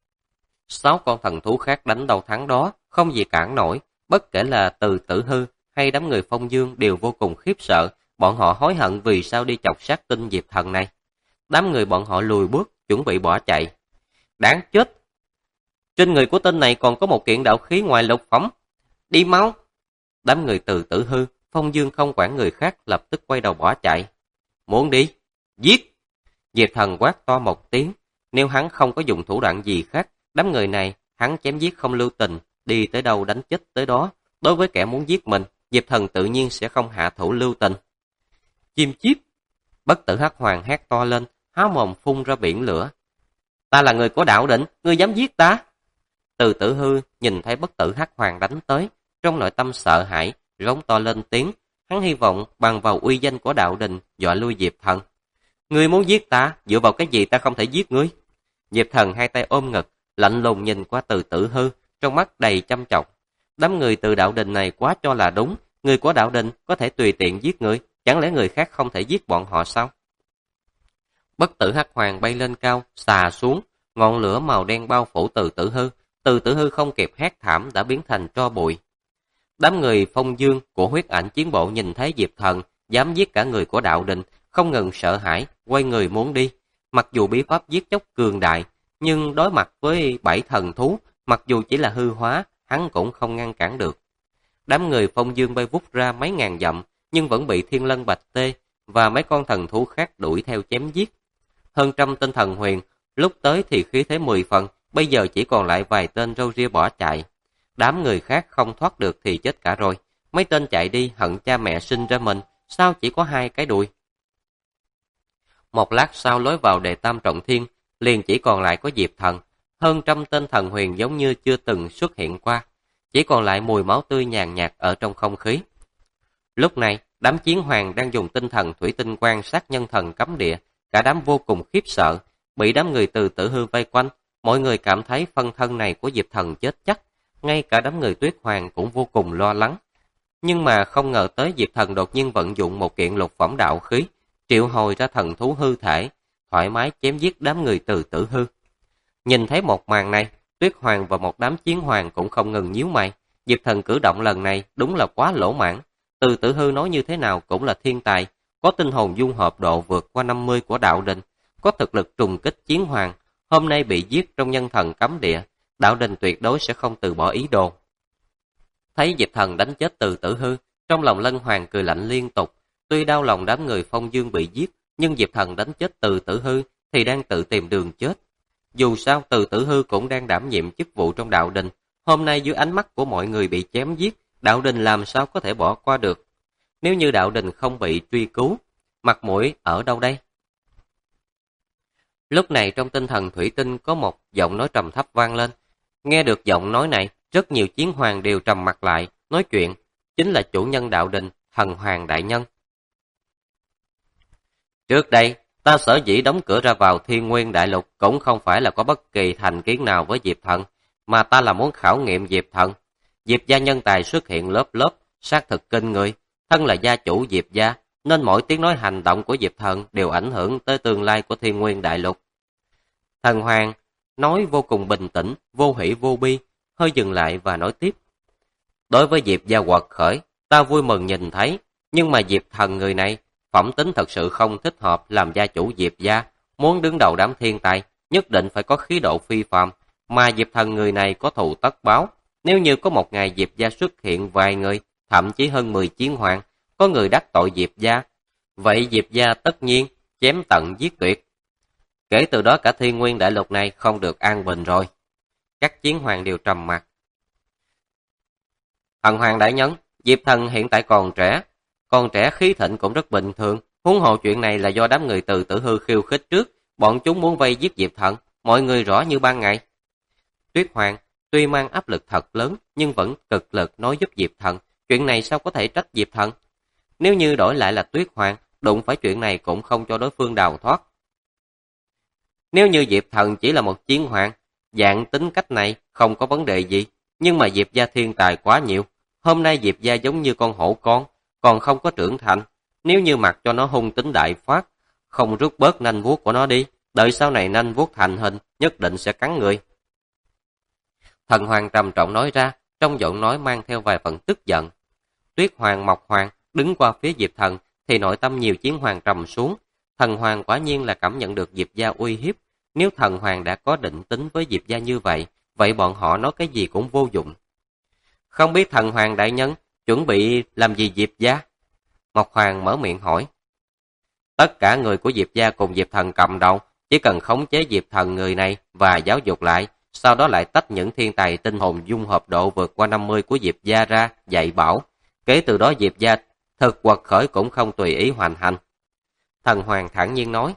6 con thần thú khác đánh đầu thắng đó, không gì cản nổi, bất kể là Từ Tử Hư hay đám người Phong Dương đều vô cùng khiếp sợ, bọn họ hối hận vì sao đi chọc sát tinh Diệp Thần này. Đám người bọn họ lùi bước, chuẩn bị bỏ chạy. Đáng chết! Trên người của tên này còn có một kiện đạo khí ngoài lục phẩm. Đi mau! Đám người Từ Tử Hư, Phong Dương không quản người khác lập tức quay đầu bỏ chạy. Muốn đi? Giết! Diệp Thần quát to một tiếng. Nếu hắn không có dùng thủ đoạn gì khác, đám người này hắn chém giết không lưu tình, đi tới đâu đánh chết tới đó. Đối với kẻ muốn giết mình, Diệp Thần tự nhiên sẽ không hạ thủ lưu tình. Chim chiếp! Bất tử hắc hoàng hét to lên, há mồm phun ra biển lửa. Ta là người có đạo định, ngươi dám giết ta? Từ Tử Hư nhìn thấy bất tử hắc hoàng đánh tới, trong nội tâm sợ hãi, rống to lên tiếng. Hắn hy vọng bằng vào uy danh của đạo đình dọa lui Diệp Thần. Ngươi muốn giết ta, dựa vào cái gì ta không thể giết ngươi? Diệp Thần hai tay ôm ngực, lạnh lùng nhìn qua Từ Tử Hư, trong mắt đầy chăm chọc. Đám người từ đạo đình này quá cho là đúng, người của đạo đình có thể tùy tiện giết người, chẳng lẽ người khác không thể giết bọn họ sao? Bất tử hắc hoàng bay lên cao, xà xuống, ngọn lửa màu đen bao phủ Từ Tử Hư. Từ Tử Hư không kịp hét thảm đã biến thành tro bụi. Đám người Phong Dương của huyết ảnh chiến bộ nhìn thấy Diệp Thần dám giết cả người của đạo đình, không ngừng sợ hãi, quay người muốn đi. Mặc dù bí pháp giết chóc cường đại, nhưng đối mặt với 7 thần thú, mặc dù chỉ là hư hóa, hắn cũng không ngăn cản được. Đám người Phong Dương bay vút ra mấy ngàn dặm, nhưng vẫn bị Thiên Lân Bạch Tê và mấy con thần thú khác đuổi theo chém giết. Hơn trăm tên thần huyền, lúc tới thì khí thế 10 phần, bây giờ chỉ còn lại vài tên râu ria bỏ chạy. Đám người khác không thoát được thì chết cả rồi. Mấy tên chạy đi hận cha mẹ sinh ra mình, sao chỉ có 2 cái đuôi? Một lát sau lối vào Đệ Tam Trọng Thiên, liền chỉ còn lại có Diệp Thần. Hơn trăm tên thần huyền giống như chưa từng xuất hiện qua. Chỉ còn lại mùi máu tươi nhàn nhạt ở trong không khí. Lúc này, đám chiến hoàng đang dùng tinh thần thủy tinh quan sát nhân thần cấm địa. Cả đám vô cùng khiếp sợ, bị đám người Từ Tử Hư vây quanh. Mọi người cảm thấy phân thân này của Diệp Thần chết chắc. Ngay cả đám người Tuyết Hoàng cũng vô cùng lo lắng. Nhưng mà không ngờ tới Diệp Thần đột nhiên vận dụng một kiện lục phẩm đạo khí, triệu hồi ra thần thú hư thể, thoải mái chém giết đám người Từ Tử Hư. Nhìn thấy một màn này, Tuyết Hoàng và một đám chiến hoàng cũng không ngừng nhíu mày. Diệp Thần cử động lần này đúng là quá lỗ mãn. Từ Tử Hư nói như thế nào cũng là thiên tài, có tinh hồn dung hợp độ vượt qua 50 của đạo đình, có thực lực trùng kích chiến hoàng, hôm nay bị giết trong nhân thần cấm địa, đạo đình tuyệt đối sẽ không từ bỏ ý đồ. Thấy Diệp Thần đánh chết Từ Tử Hư, trong lòng Lân Hoàng cười lạnh liên tục. Tuy đau lòng đám người Phong Dương bị giết, nhưng Diệp Thần đánh chết Từ Tử Hư thì đang tự tìm đường chết. Dù sao Từ Tử Hư cũng đang đảm nhiệm chức vụ trong đạo đình, hôm nay dưới ánh mắt của mọi người bị chém giết, đạo đình làm sao có thể bỏ qua được. Nếu như đạo đình không bị truy cứu, mặt mũi ở đâu đây? Lúc này trong tinh thần thủy tinh có một giọng nói trầm thấp vang lên. Nghe được giọng nói này, rất nhiều chiến hoàng đều trầm mặt lại, nói chuyện, chính là chủ nhân đạo đình, Thần Hoàng Đại Nhân. Trước đây, ta sở dĩ đóng cửa ra vào Thiên Nguyên Đại Lục cũng không phải là có bất kỳ thành kiến nào với Diệp Thần, mà ta là muốn khảo nghiệm Diệp Thần. Diệp gia nhân tài xuất hiện lớp lớp, xác thực kinh người, thân là gia chủ Diệp gia, nên mỗi tiếng nói hành động của Diệp Thần đều ảnh hưởng tới tương lai của Thiên Nguyên Đại Lục. Thần Hoàng nói vô cùng bình tĩnh, vô hỷ vô bi, hơi dừng lại và nói tiếp. Đối với Diệp gia quật khởi, ta vui mừng nhìn thấy, nhưng mà Diệp Thần người này, phẩm tính thật sự không thích hợp làm gia chủ Diệp gia, muốn đứng đầu đám thiên tài, nhất định phải có khí độ phi phàm, mà Diệp Thần người này có thù tất báo. Nếu như có một ngày Diệp gia xuất hiện vài người, thậm chí hơn 10 chiến hoàng, có người đắc tội Diệp gia, vậy Diệp gia tất nhiên chém tận giết tuyệt. Kể từ đó cả Thiên Nguyên Đại Lục này không được an bình rồi. Các chiến hoàng đều trầm mặc. Thần Hoàng Đại Nhân, Diệp Thần hiện tại còn trẻ khí thịnh cũng rất bình thường. Huống hồ chuyện này là do đám người Từ Tử Hư khiêu khích trước, bọn chúng muốn vây giết Diệp Thần, mọi người rõ như ban ngày. Tuyết Hoàng tuy mang áp lực thật lớn, nhưng vẫn cực lực nói giúp Diệp Thần. Chuyện này sao có thể trách Diệp Thần? Nếu như đổi lại là Tuyết Hoàng, đụng phải chuyện này cũng không cho đối phương đào thoát. Nếu như Diệp Thần chỉ là một chiến hoàng, dạng tính cách này không có vấn đề gì, nhưng mà Diệp gia thiên tài quá nhiều. Hôm nay Diệp gia giống như con hổ con, còn không có trưởng thành. Nếu như mặc cho nó hung tính đại phát, không rút bớt nanh vuốt của nó đi, đợi sau này nanh vuốt thành hình, nhất định sẽ cắn người. Thần Hoàng trầm trọng nói ra, trong giọng nói mang theo vài phần tức giận. Tuyết Hoàng, Mộc Hoàng đứng qua phía Diệp Thần, thì nội tâm nhiều chiến hoàng trầm xuống. Thần Hoàng quả nhiên là cảm nhận được Diệp gia uy hiếp. Nếu Thần Hoàng đã có định tính với Diệp gia như vậy, vậy bọn họ nói cái gì cũng vô dụng. Không biết Thần Hoàng đại nhân chuẩn bị làm gì Diệp gia? Mộc Hoàng mở miệng hỏi. Tất cả người của Diệp gia cùng Diệp Thần cầm đầu, chỉ cần khống chế Diệp Thần người này và giáo dục lại, sau đó lại tách những thiên tài tinh hồn dung hợp độ vượt qua 50 của Diệp gia ra, dạy bảo. Kể từ đó Diệp gia thực quật khởi cũng không tùy ý hoành hành. Thần Hoàng thản nhiên nói.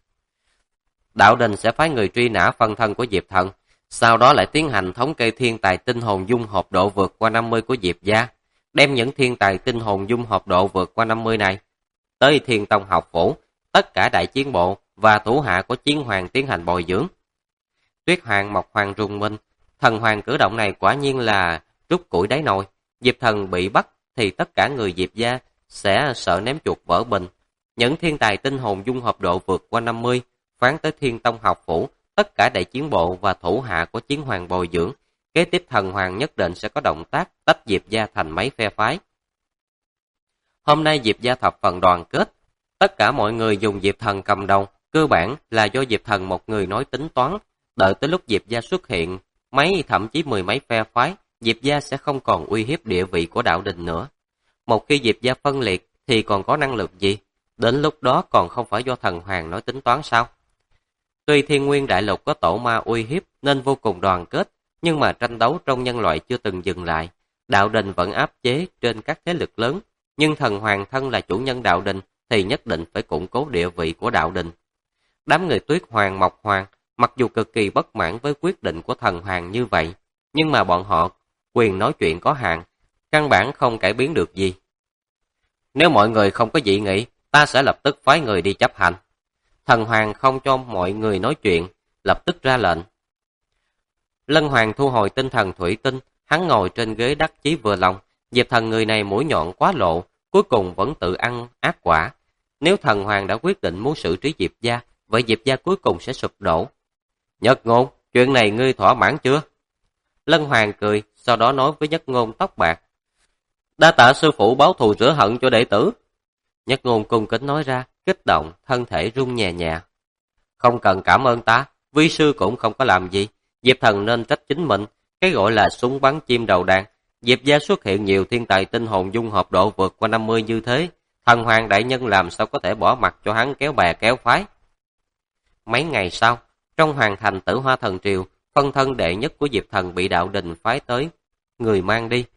Đạo đình sẽ phái người truy nã phân thân của Diệp Thần, sau đó lại tiến hành thống kê thiên tài tinh hồn dung hợp độ vượt qua 50 của Diệp gia, đem những thiên tài tinh hồn dung hợp độ vượt qua 50 này tới Thiên Tông học phủ, tất cả đại chiến bộ và thủ hạ của chiến hoàng tiến hành bồi dưỡng. Tuyết Hoàng, Mộc Hoàng rùng mình, Thần Hoàng cử động này quả nhiên là rút củi đáy nồi. Diệp Thần bị bắt thì tất cả người Diệp gia sẽ sợ ném chuột vỡ bình. Những thiên tài tinh hồn dung hợp độ vượt qua 50 phán tới Thiên Tông học phủ, tất cả đại chiến bộ và thủ hạ của chiến hoàng bồi dưỡng. Kế tiếp Thần Hoàng nhất định sẽ có động tác tách Diệp gia thành mấy phe phái. Hôm nay Diệp gia thập phần đoàn kết, tất cả mọi người dùng Diệp Thần cầm đầu, cơ bản là do Diệp Thần một người nói tính toán. Đợi tới lúc Diệp gia xuất hiện, mấy thậm chí mười mấy phe phái, Diệp gia sẽ không còn uy hiếp địa vị của đạo đình nữa. Một khi Diệp gia phân liệt thì còn có năng lực gì? Đến lúc đó còn không phải do Thần Hoàng nói tính toán sao? Tuy Thiên Nguyên Đại Lục có tổ ma uy hiếp nên vô cùng đoàn kết, nhưng mà tranh đấu trong nhân loại chưa từng dừng lại. Đạo đình vẫn áp chế trên các thế lực lớn, nhưng Thần Hoàng thân là chủ nhân đạo đình thì nhất định phải củng cố địa vị của đạo đình. Đám người Tuyết Hoàng, Mộc Hoàng mặc dù cực kỳ bất mãn với quyết định của Thần Hoàng như vậy, nhưng mà bọn họ quyền nói chuyện có hạn, căn bản không cải biến được gì. Nếu mọi người không có dị nghị, ta sẽ lập tức phái người đi chấp hành. Thần Hoàng không cho mọi người nói chuyện, lập tức ra lệnh. Lân Hoàng thu hồi tinh thần thủy tinh, hắn ngồi trên ghế đắc chí vừa lòng. Diệp Thần người này mũi nhọn quá lộ, cuối cùng vẫn tự ăn ác quả. Nếu Thần Hoàng đã quyết định muốn xử trí Diệp gia, vậy Diệp gia cuối cùng sẽ sụp đổ. Nhất Ngôn, chuyện này ngươi thỏa mãn chưa? Lân Hoàng cười, sau đó nói với Nhất Ngôn tóc bạc. Đa tạ sư phụ báo thù rửa hận cho đệ tử. Nhất Ngôn cung kính nói ra, kích động, thân thể run nhẹ nhẹ. Không cần cảm ơn ta, vi sư cũng không có làm gì. Diệp Thần nên trách chính mình, cái gọi là súng bắn chim đầu đàn. Diệp gia xuất hiện nhiều thiên tài tinh hồn dung hợp độ vượt qua 50 như thế, Thần Hoàng đại nhân làm sao có thể bỏ mặt cho hắn kéo bè kéo phái. Mấy ngày sau, trong hoàng thành Tử Hoa Thần Triều, phân thân đệ nhất của Diệp Thần bị đạo đình phái tới, người mang đi.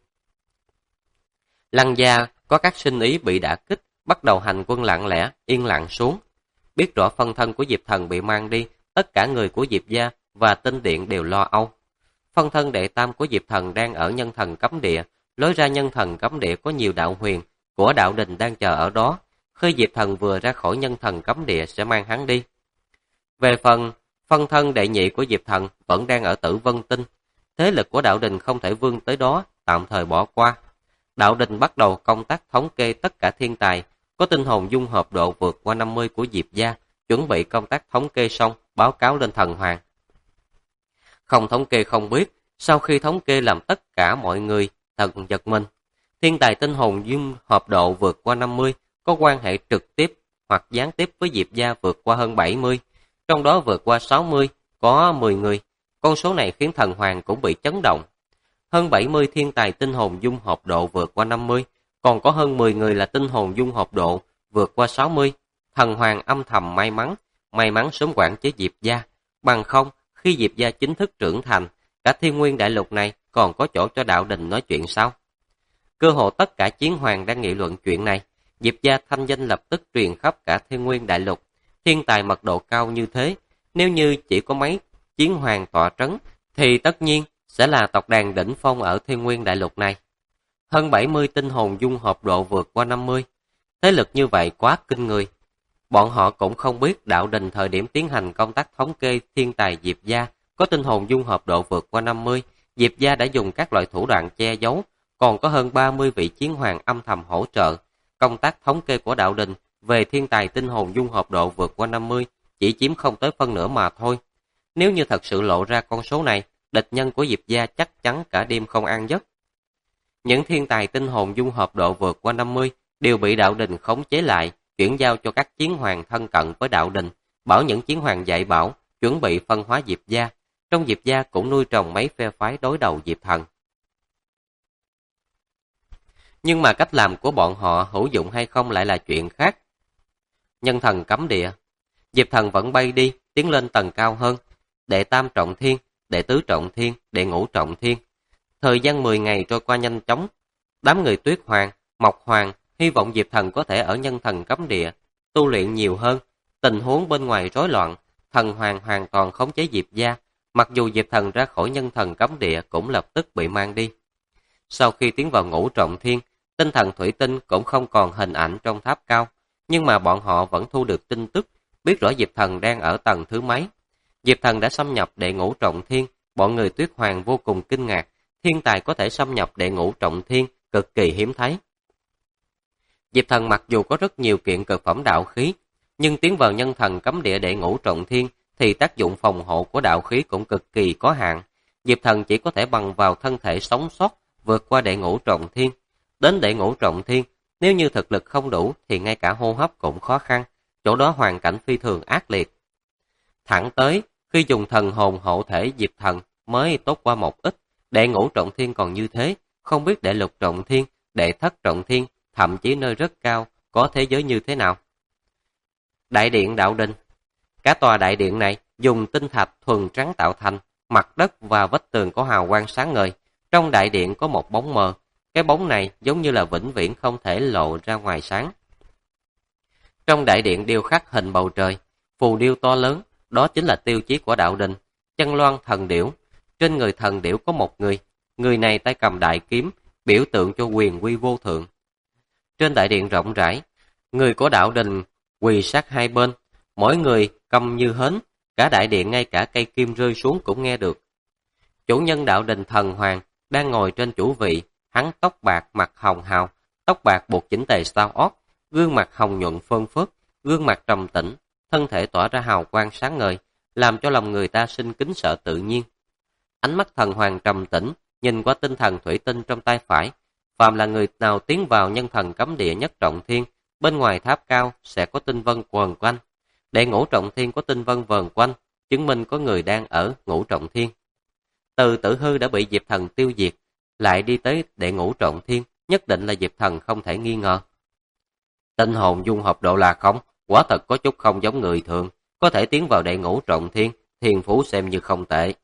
Lăng gia có các sinh ý bị đả kích, bắt đầu hành quân lặng lẽ, yên lặng xuống. Biết rõ phân thân của Diệp Thần bị mang đi, tất cả người của Diệp gia và tinh điện đều lo âu. Phân thân đệ tam của Diệp Thần đang ở nhân thần cấm địa, lối ra nhân thần cấm địa có nhiều đạo huyền của đạo đình đang chờ ở đó. Khi Diệp Thần vừa ra khỏi nhân thần cấm địa sẽ mang hắn đi. Về phần phân thân đệ nhị của Diệp Thần vẫn đang ở Tử Vân Tinh. Thế lực của đạo đình không thể vươn tới đó, tạm thời bỏ qua. Đạo đình bắt đầu công tác thống kê tất cả thiên tài có tinh hồn dung hợp độ vượt qua 50 của Diệp gia, chuẩn bị công tác thống kê xong báo cáo lên Thần Hoàng. Không thống kê không biết, sau khi thống kê làm tất cả mọi người thần giật mình. Thiên tài tinh hồn dung hợp độ vượt qua 50 có quan hệ trực tiếp hoặc gián tiếp với Diệp gia vượt qua hơn 70, trong đó vượt qua 60 có 10 người. Con số này khiến Thần Hoàng cũng bị chấn động. Hơn 70 thiên tài tinh hồn dung hợp độ vượt qua 50, còn có hơn 10 người là tinh hồn dung hợp độ vượt qua 60. Thần Hoàng âm thầm may mắn sớm quản chế Diệp gia, bằng không khi Diệp gia chính thức trưởng thành, cả Thiên Nguyên Đại Lục này còn có chỗ cho đạo đình nói chuyện sao? Cơ hồ tất cả chiến hoàng đang nghị luận chuyện này, Diệp gia thanh danh lập tức truyền khắp cả Thiên Nguyên Đại Lục. Thiên tài mật độ cao như thế, nếu như chỉ có mấy chiến hoàng tọa trấn, thì tất nhiên sẽ là tộc đàn đỉnh phong ở Thiên Nguyên Đại Lục này. Hơn 70 tinh hồn dung hợp độ vượt qua 50, thế lực như vậy quá kinh người. Bọn họ cũng không biết Đạo Đình thời điểm tiến hành công tác thống kê thiên tài Diệp gia có tinh hồn dung hợp độ vượt qua 50, Diệp gia đã dùng các loại thủ đoạn che giấu, còn có hơn 30 vị chiến hoàng âm thầm hỗ trợ. Công tác thống kê của Đạo Đình về thiên tài tinh hồn dung hợp độ vượt qua 50 chỉ chiếm không tới phân nửa mà thôi. Nếu như thật sự lộ ra con số này, địch nhân của Diệp gia chắc chắn cả đêm không an giấc. Những thiên tài tinh hồn dung hợp độ vượt qua 50 đều bị Đạo Đình khống chế lại, chuyển giao cho các chiến hoàng thân cận với Đạo Đình, bảo những chiến hoàng dạy bảo, chuẩn bị phân hóa Diệp gia. Trong Diệp gia cũng nuôi trồng mấy phe phái đối đầu Diệp Thần. Nhưng mà cách làm của bọn họ hữu dụng hay không lại là chuyện khác. Nhân thần cấm địa. Diệp Thần vẫn bay đi, tiến lên tầng cao hơn. Đệ tam trọng thiên, đệ tứ trọng thiên, đệ ngũ trọng thiên. Thời gian 10 ngày trôi qua nhanh chóng. Đám người Tuyết Hoàng, Mộc Hoàng hy vọng Diệp Thần có thể ở nhân thần cấm địa, tu luyện nhiều hơn. Tình huống bên ngoài rối loạn, Thần Hoàng hoàn toàn khống chế Diệp gia. Mặc dù Diệp Thần ra khỏi nhân thần cấm địa cũng lập tức bị mang đi. Sau khi tiến vào ngũ trọng thiên, tinh thần thủy tinh cũng không còn hình ảnh trong tháp cao, nhưng mà bọn họ vẫn thu được tin tức, biết rõ Diệp Thần đang ở tầng thứ mấy. Diệp Thần đã xâm nhập đệ ngũ trọng thiên, bọn người Tuyết Hoàng vô cùng kinh ngạc, thiên tài có thể xâm nhập đệ ngũ trọng thiên, cực kỳ hiếm thấy. Diệp Thần mặc dù có rất nhiều kiện cực phẩm đạo khí, nhưng tiến vào nhân thần cấm địa đệ ngũ trọng thiên thì tác dụng phòng hộ của đạo khí cũng cực kỳ có hạn. Diệp Thần chỉ có thể bằng vào thân thể sống sót vượt qua đệ ngũ trọng thiên. Đến đệ ngũ trọng thiên, nếu như thực lực không đủ thì ngay cả hô hấp cũng khó khăn, chỗ đó hoàn cảnh phi thường ác liệt. Thẳng tới, khi dùng thần hồn hộ thể Diệp Thần mới tốt qua một ít, đệ ngũ trọng thiên còn như thế, không biết đệ lục trọng thiên, đệ thất trọng thiên, thậm chí nơi rất cao, có thế giới như thế nào. Đại điện Đạo Đình. Cả tòa đại điện này dùng tinh thạch thuần trắng tạo thành, mặt đất và vách tường có hào quang sáng ngời. Trong đại điện có một bóng mờ, cái bóng này giống như là vĩnh viễn không thể lộ ra ngoài sáng. Trong đại điện điêu khắc hình bầu trời, phù điêu to lớn, đó chính là tiêu chí của Đạo Đình, chân loan thần điểu. Trên người thần điểu có một người này tay cầm đại kiếm, biểu tượng cho quyền uy vô thượng. Trên đại điện rộng rãi, người của Đạo Đình quỳ sát hai bên, mỗi người câm như hến, cả đại điện ngay cả cây kim rơi xuống cũng nghe được. Chủ nhân Đạo Đình Thần Hoàng đang ngồi trên chủ vị, hắn tóc bạc mặt hồng hào, tóc bạc buộc chỉnh tề sau ót, gương mặt hồng nhuận phơn phớt, gương mặt trầm tĩnh, thân thể tỏa ra hào quang sáng ngời, làm cho lòng người ta sinh kính sợ tự nhiên. Ánh mắt Thần Hoàng trầm tĩnh, nhìn qua tinh thần thủy tinh trong tay phải, phàm là người nào tiến vào nhân thần cấm địa nhất trọng thiên, bên ngoài tháp cao sẽ có tinh vân quần quanh. Đệ ngũ trọng thiên có tinh vân vờn quanh, chứng minh có người đang ở ngũ trọng thiên. Từ Tử Hư đã bị Diệp Thần tiêu diệt, lại đi tới đệ ngũ trọng thiên, nhất định là Diệp Thần không thể nghi ngờ. Tinh hồn dung hợp độ là không, quả thật có chút không giống người thường, có thể tiến vào đệ ngũ trọng thiên, thiên phú xem như không tệ.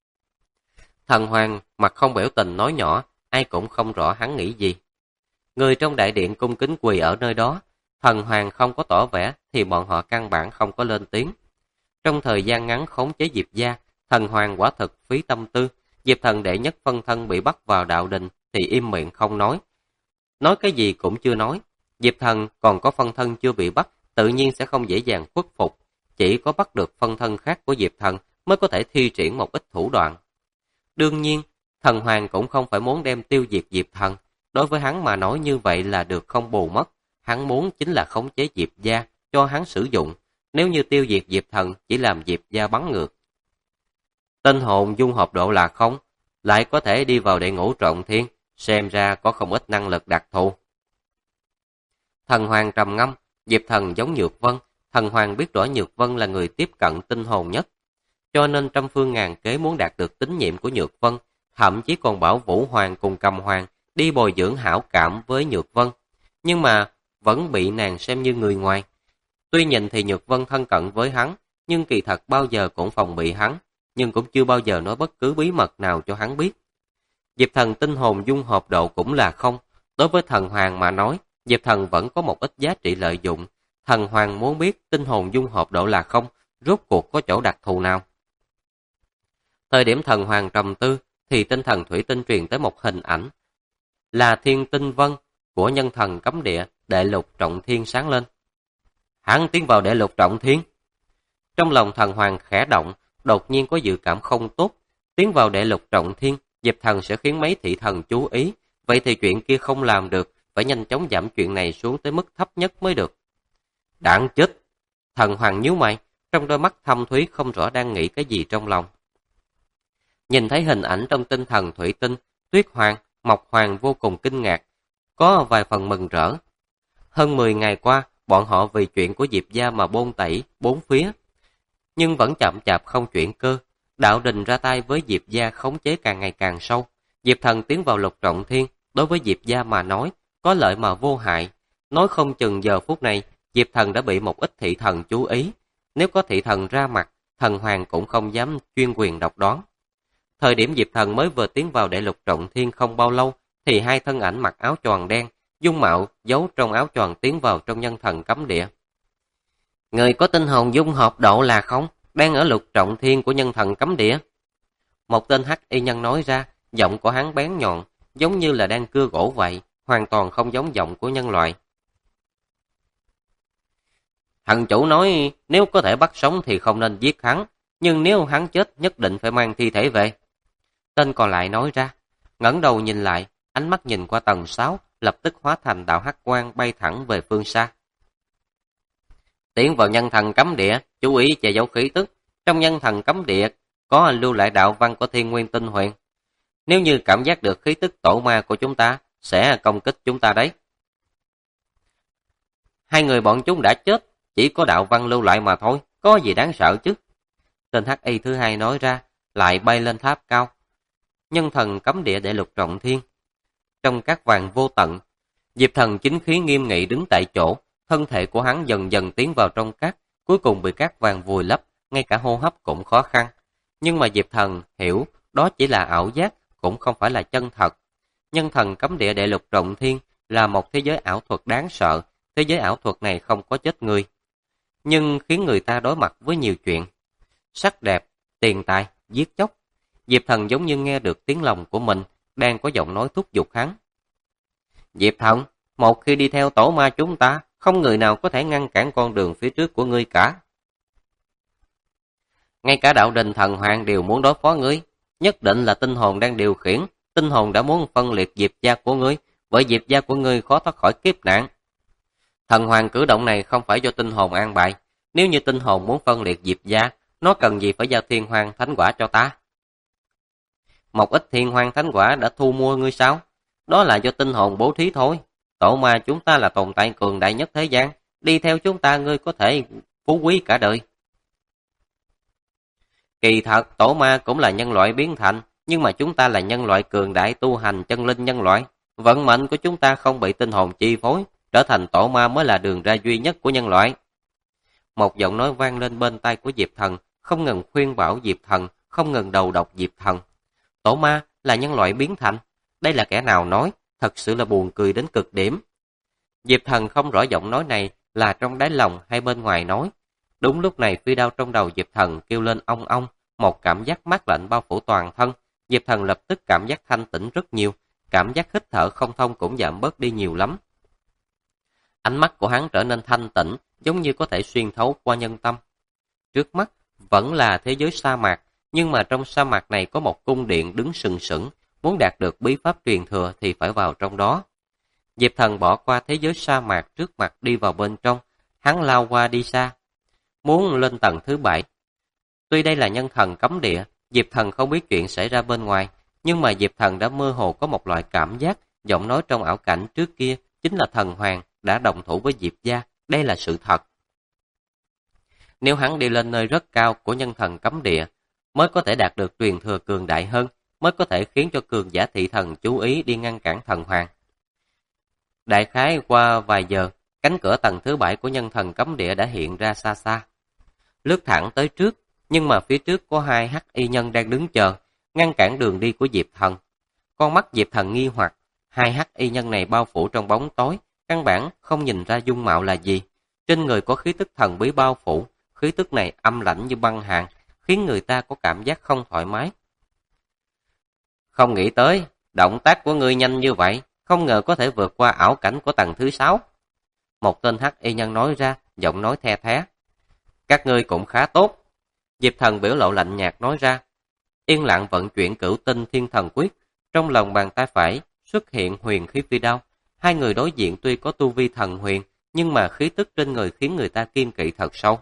Thần Hoàng mặt không biểu tình nói nhỏ, ai cũng không rõ hắn nghĩ gì. Người trong đại điện cung kính quỳ ở nơi đó, Thần Hoàng không có tỏ vẻ thì bọn họ căn bản không có lên tiếng. Trong thời gian ngắn khống chế Diệp gia, Thần Hoàng quả thực phí tâm tư. Diệp Thần đệ nhất phân thân bị bắt vào Đạo Đình thì im miệng không nói. Nói cái gì cũng chưa nói. Diệp Thần còn có phân thân chưa bị bắt, tự nhiên sẽ không dễ dàng khuất phục. Chỉ có bắt được phân thân khác của Diệp Thần mới có thể thi triển một ít thủ đoạn. Đương nhiên, Thần Hoàng cũng không phải muốn đem tiêu diệt Diệp Thần. Đối với hắn mà nói như vậy là được không bù mất. Hắn muốn chính là khống chế Diệp gia, cho hắn sử dụng. Nếu như tiêu diệt Diệp Thần chỉ làm Diệp gia bắn ngược. Tinh hồn dung hợp độ là không, lại có thể đi vào đệ ngũ trọng thiên, xem ra có không ít năng lực đặc thù. Thần Hoàng trầm ngâm, Diệp Thần giống Nhược Vân, Thần Hoàng biết rõ Nhược Vân là người tiếp cận tinh hồn nhất, cho nên trăm phương ngàn kế muốn đạt được tín nhiệm của Nhược Vân, thậm chí còn bảo Vũ Hoàng cùng Cầm Hoàng đi bồi dưỡng hảo cảm với Nhược Vân, nhưng mà vẫn bị nàng xem như người ngoài. Tuy nhìn thì Nhược Vân thân cận với hắn, nhưng kỳ thật bao giờ cũng phòng bị hắn, nhưng cũng chưa bao giờ nói bất cứ bí mật nào cho hắn biết. Diệp Thần tinh hồn dung hợp độ cũng là không, đối với Thần Hoàng mà nói, Diệp Thần vẫn có một ít giá trị lợi dụng. Thần Hoàng muốn biết tinh hồn dung hợp độ là không, rốt cuộc có chỗ đặc thù nào. Thời điểm Thần Hoàng trầm tư, thì tinh thần thủy tinh truyền tới một hình ảnh, là Thiên Tinh Vân của nhân thần cấm địa, đệ lục trọng thiên sáng lên. Hắn tiến vào Đệ Lục Trọng Thiên. Trong lòng Thần Hoàng khẽ động, đột nhiên có dự cảm không tốt. Tiến vào Đệ Lục Trọng Thiên, Diệp Thần sẽ khiến mấy thị thần chú ý. Vậy thì chuyện kia không làm được, phải nhanh chóng giảm chuyện này xuống tới mức thấp nhất mới được. Đáng chết! Thần Hoàng nhíu mày, trong đôi mắt thâm thúy không rõ đang nghĩ cái gì trong lòng. Nhìn thấy hình ảnh trong tinh thần thủy tinh, Tuyết Hoàng, Mộc Hoàng vô cùng kinh ngạc, có vài phần mừng rỡ. Hơn 10 ngày qua, bọn họ vì chuyện của Diệp gia mà bôn tẩy bốn phía, nhưng vẫn chậm chạp không chuyển cơ. Đạo Đình ra tay với Diệp gia khống chế càng ngày càng sâu. Diệp Thần tiến vào Lục Trọng Thiên, đối với Diệp gia mà nói, có lợi mà vô hại. Nói không chừng giờ phút này, Diệp Thần đã bị một ít thị thần chú ý. Nếu có thị thần ra mặt, Thần Hoàng cũng không dám chuyên quyền độc đoán. Thời điểm Diệp Thần mới vừa tiến vào Đệ Lục Trọng Thiên không bao lâu, thì hai thân ảnh mặc áo choàng đen, dung mạo giấu trong áo choàng tiến vào trong Nhân Thần Cấm Địa. Người có tinh hồn dung hợp độ là không, đang ở Lục Trọng Thiên của Nhân Thần Cấm Địa. Một tên hắc y nhân nói ra, giọng của hắn bén nhọn, giống như là đang cưa gỗ vậy, hoàn toàn không giống giọng của nhân loại. Thần chủ nói nếu có thể bắt sống thì không nên giết hắn, nhưng nếu hắn chết nhất định phải mang thi thể về. Tên còn lại nói ra, ngẩng đầu nhìn lại, ánh mắt nhìn qua tầng 6, lập tức hóa thành đạo hắc quang bay thẳng về phương xa. Tiến vào Nhân Thần Cấm Địa, chú ý che giấu khí tức. Trong Nhân Thần Cấm Địa có lưu lại đạo văn của Thiên Nguyên Tinh Huyền. Nếu như cảm giác được khí tức tổ ma của chúng ta, sẽ công kích chúng ta đấy. Hai người bọn chúng đã chết, chỉ có đạo văn lưu lại mà thôi, có gì đáng sợ chứ. Tên hắc y thứ hai nói ra, lại bay lên tháp cao. Nhân Thần Cấm Địa Đệ Lục Trọng Thiên. Trong các vàng vô tận, Diệp Thần chính khí nghiêm nghị đứng tại chỗ, thân thể của hắn dần dần tiến vào trong cát, cuối cùng bị cát vàng vùi lấp, ngay cả hô hấp cũng khó khăn. Nhưng mà Diệp Thần hiểu, đó chỉ là ảo giác, cũng không phải là chân thật. Nhân Thần Cấm Địa Đệ Lục Trọng Thiên là một thế giới ảo thuật đáng sợ, thế giới ảo thuật này không có chết người, nhưng khiến người ta đối mặt với nhiều chuyện. Sắc đẹp, tiền tài, giết chóc. Diệp Thần giống như nghe được tiếng lòng của mình, đang có giọng nói thúc giục hắn. Diệp Thần, một khi đi theo tổ ma chúng ta, không người nào có thể ngăn cản con đường phía trước của ngươi cả. Ngay cả Đạo Đình Thần Hoàng đều muốn đối phó ngươi, nhất định là tinh hồn đang điều khiển, tinh hồn đã muốn phân liệt Diệp gia của ngươi, bởi Diệp gia của ngươi khó thoát khỏi kiếp nạn. Thần Hoàng cử động này không phải do tinh hồn an bài, nếu như tinh hồn muốn phân liệt Diệp gia, nó cần gì phải giao Thiên Hoang Thánh Quả cho ta? Một ít Thiên Hoang Thánh Quả đã thu mua ngươi sao? Đó là do tinh hồn bố thí thôi. Tổ ma chúng ta là tồn tại cường đại nhất thế gian, đi theo chúng ta ngươi có thể phú quý cả đời. Kỳ thật, tổ ma cũng là nhân loại biến thành, nhưng mà chúng ta là nhân loại cường đại tu hành chân linh nhân loại. Vận mệnh của chúng ta không bị tinh hồn chi phối, trở thành tổ ma mới là đường ra duy nhất của nhân loại. Một giọng nói vang lên bên tai của Diệp Thần, không ngừng khuyên bảo Diệp Thần, không ngừng đầu độc Diệp Thần. Tổ ma là nhân loại biến thành, đây là kẻ nào nói, thật sự là buồn cười đến cực điểm. Diệp Thần không rõ giọng nói này là trong đáy lòng hay bên ngoài nói. Đúng lúc này phi đao trong đầu Diệp Thần kêu lên ong ong, một cảm giác mát lạnh bao phủ toàn thân. Diệp Thần lập tức cảm giác thanh tĩnh rất nhiều, cảm giác hít thở không thông cũng giảm bớt đi nhiều lắm. Ánh mắt của hắn trở nên thanh tĩnh, giống như có thể xuyên thấu qua nhân tâm. Trước mắt vẫn là thế giới sa mạc, nhưng mà trong sa mạc này có một cung điện đứng sừng sững, muốn đạt được bí pháp truyền thừa thì phải vào trong đó. Diệp Thần bỏ qua thế giới sa mạc trước mặt đi vào bên trong, hắn lao qua đi xa, muốn lên tầng thứ 7. Tuy đây là Nhân Thần Cấm Địa, Diệp Thần không biết chuyện xảy ra bên ngoài, nhưng mà Diệp Thần đã mơ hồ có một loại cảm giác, giọng nói trong ảo cảnh trước kia chính là Thần Hoàng đã động thủ với Diệp gia, đây là sự thật. Nếu hắn đi lên nơi rất cao của Nhân Thần Cấm Địa, mới có thể đạt được truyền thừa cường đại hơn, mới có thể khiến cho cường giả thị thần chú ý đi ngăn cản Thần Hoàng. Đại khái qua vài giờ, cánh cửa tầng thứ 7 của Nhân Thần Cấm Địa đã hiện ra xa xa. Lướt thẳng tới trước, nhưng mà phía trước có hai hắc y nhân đang đứng chờ, ngăn cản đường đi của Diệp Thần. Con mắt Diệp Thần nghi hoặc, hai hắc y nhân này bao phủ trong bóng tối, căn bản không nhìn ra dung mạo là gì. Trên người có khí tức thần bí bao phủ, khí tức này âm lãnh như băng hàn, khiến người ta có cảm giác không thoải mái. Không nghĩ tới, động tác của ngươi nhanh như vậy, không ngờ có thể vượt qua ảo cảnh của tầng thứ 6. Một tên hắc y nhân nói ra, giọng nói the thé. Các ngươi cũng khá tốt. Diệp Thần biểu lộ lạnh nhạt nói ra. Yên lặng vận chuyển cửu tinh thiên thần quyết, trong lòng bàn tay phải xuất hiện huyền khí phi đao. Hai người đối diện tuy có tu vi thần huyền, nhưng mà khí tức trên người khiến người ta kiên kỵ thật sâu.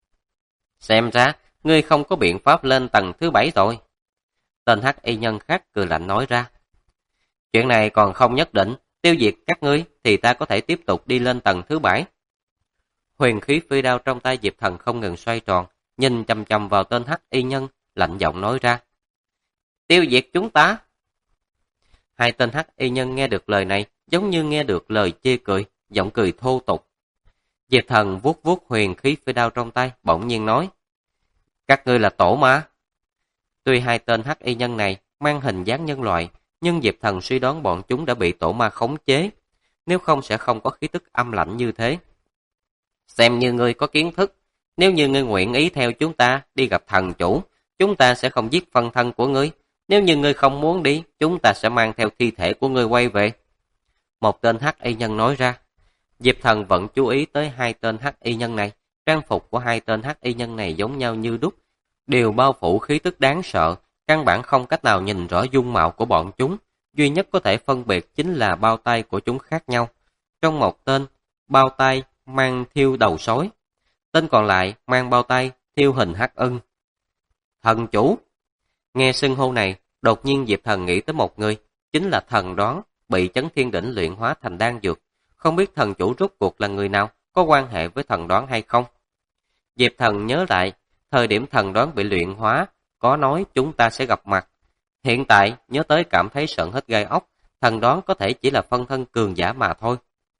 Xem ra, ngươi không có biện pháp lên tầng thứ 7 rồi. Tên hắc y nhân khác cười lạnh nói ra. Chuyện này còn không nhất định, tiêu diệt các ngươi thì ta có thể tiếp tục đi lên tầng thứ 7. Huyền khí phi đao trong tay Diệp Thần không ngừng xoay tròn, nhìn chằm chằm vào tên hắc y nhân, lạnh giọng nói ra. Tiêu diệt chúng ta. Hai tên hắc y nhân nghe được lời này giống như nghe được lời chê cười, giọng cười thô tục. Diệp Thần vuốt vuốt huyền khí phi đao trong tay, bỗng nhiên nói. Các ngươi là tổ ma. Tuy hai tên hắc y nhân này mang hình dáng nhân loại, nhưng Diệp Thần suy đoán bọn chúng đã bị tổ ma khống chế, nếu không sẽ không có khí tức âm lạnh như thế. Xem như ngươi có kiến thức, nếu như ngươi nguyện ý theo chúng ta đi gặp thần chủ, chúng ta sẽ không giết phân thân của ngươi. Nếu như ngươi không muốn đi, chúng ta sẽ mang theo thi thể của ngươi quay về. Một tên hắc y nhân nói ra. Diệp Thần vẫn chú ý tới hai tên hắc y nhân này. Trang phục của hai tên hắc y nhân này giống nhau như đúc, đều bao phủ khí tức đáng sợ, căn bản không cách nào nhìn rõ dung mạo của bọn chúng. Duy nhất có thể phân biệt chính là bao tay của chúng khác nhau. Trong một tên, bao tay mang thiêu đầu sói. Tên còn lại mang bao tay thiêu hình hắc ưng. Thần chủ. Nghe xưng hô này, đột nhiên Diệp Thần nghĩ tới một người, chính là thần đoán bị chấn thiên đỉnh luyện hóa thành đan dược. Không biết thần chủ rốt cuộc là người nào, có quan hệ với thần đoán hay không? Diệp Thần nhớ lại, thời điểm thần đoán bị luyện hóa, có nói chúng ta sẽ gặp mặt. Hiện tại, nhớ tới cảm thấy sợn hết gai ốc, thần đoán có thể chỉ là phân thân cường giả mà thôi.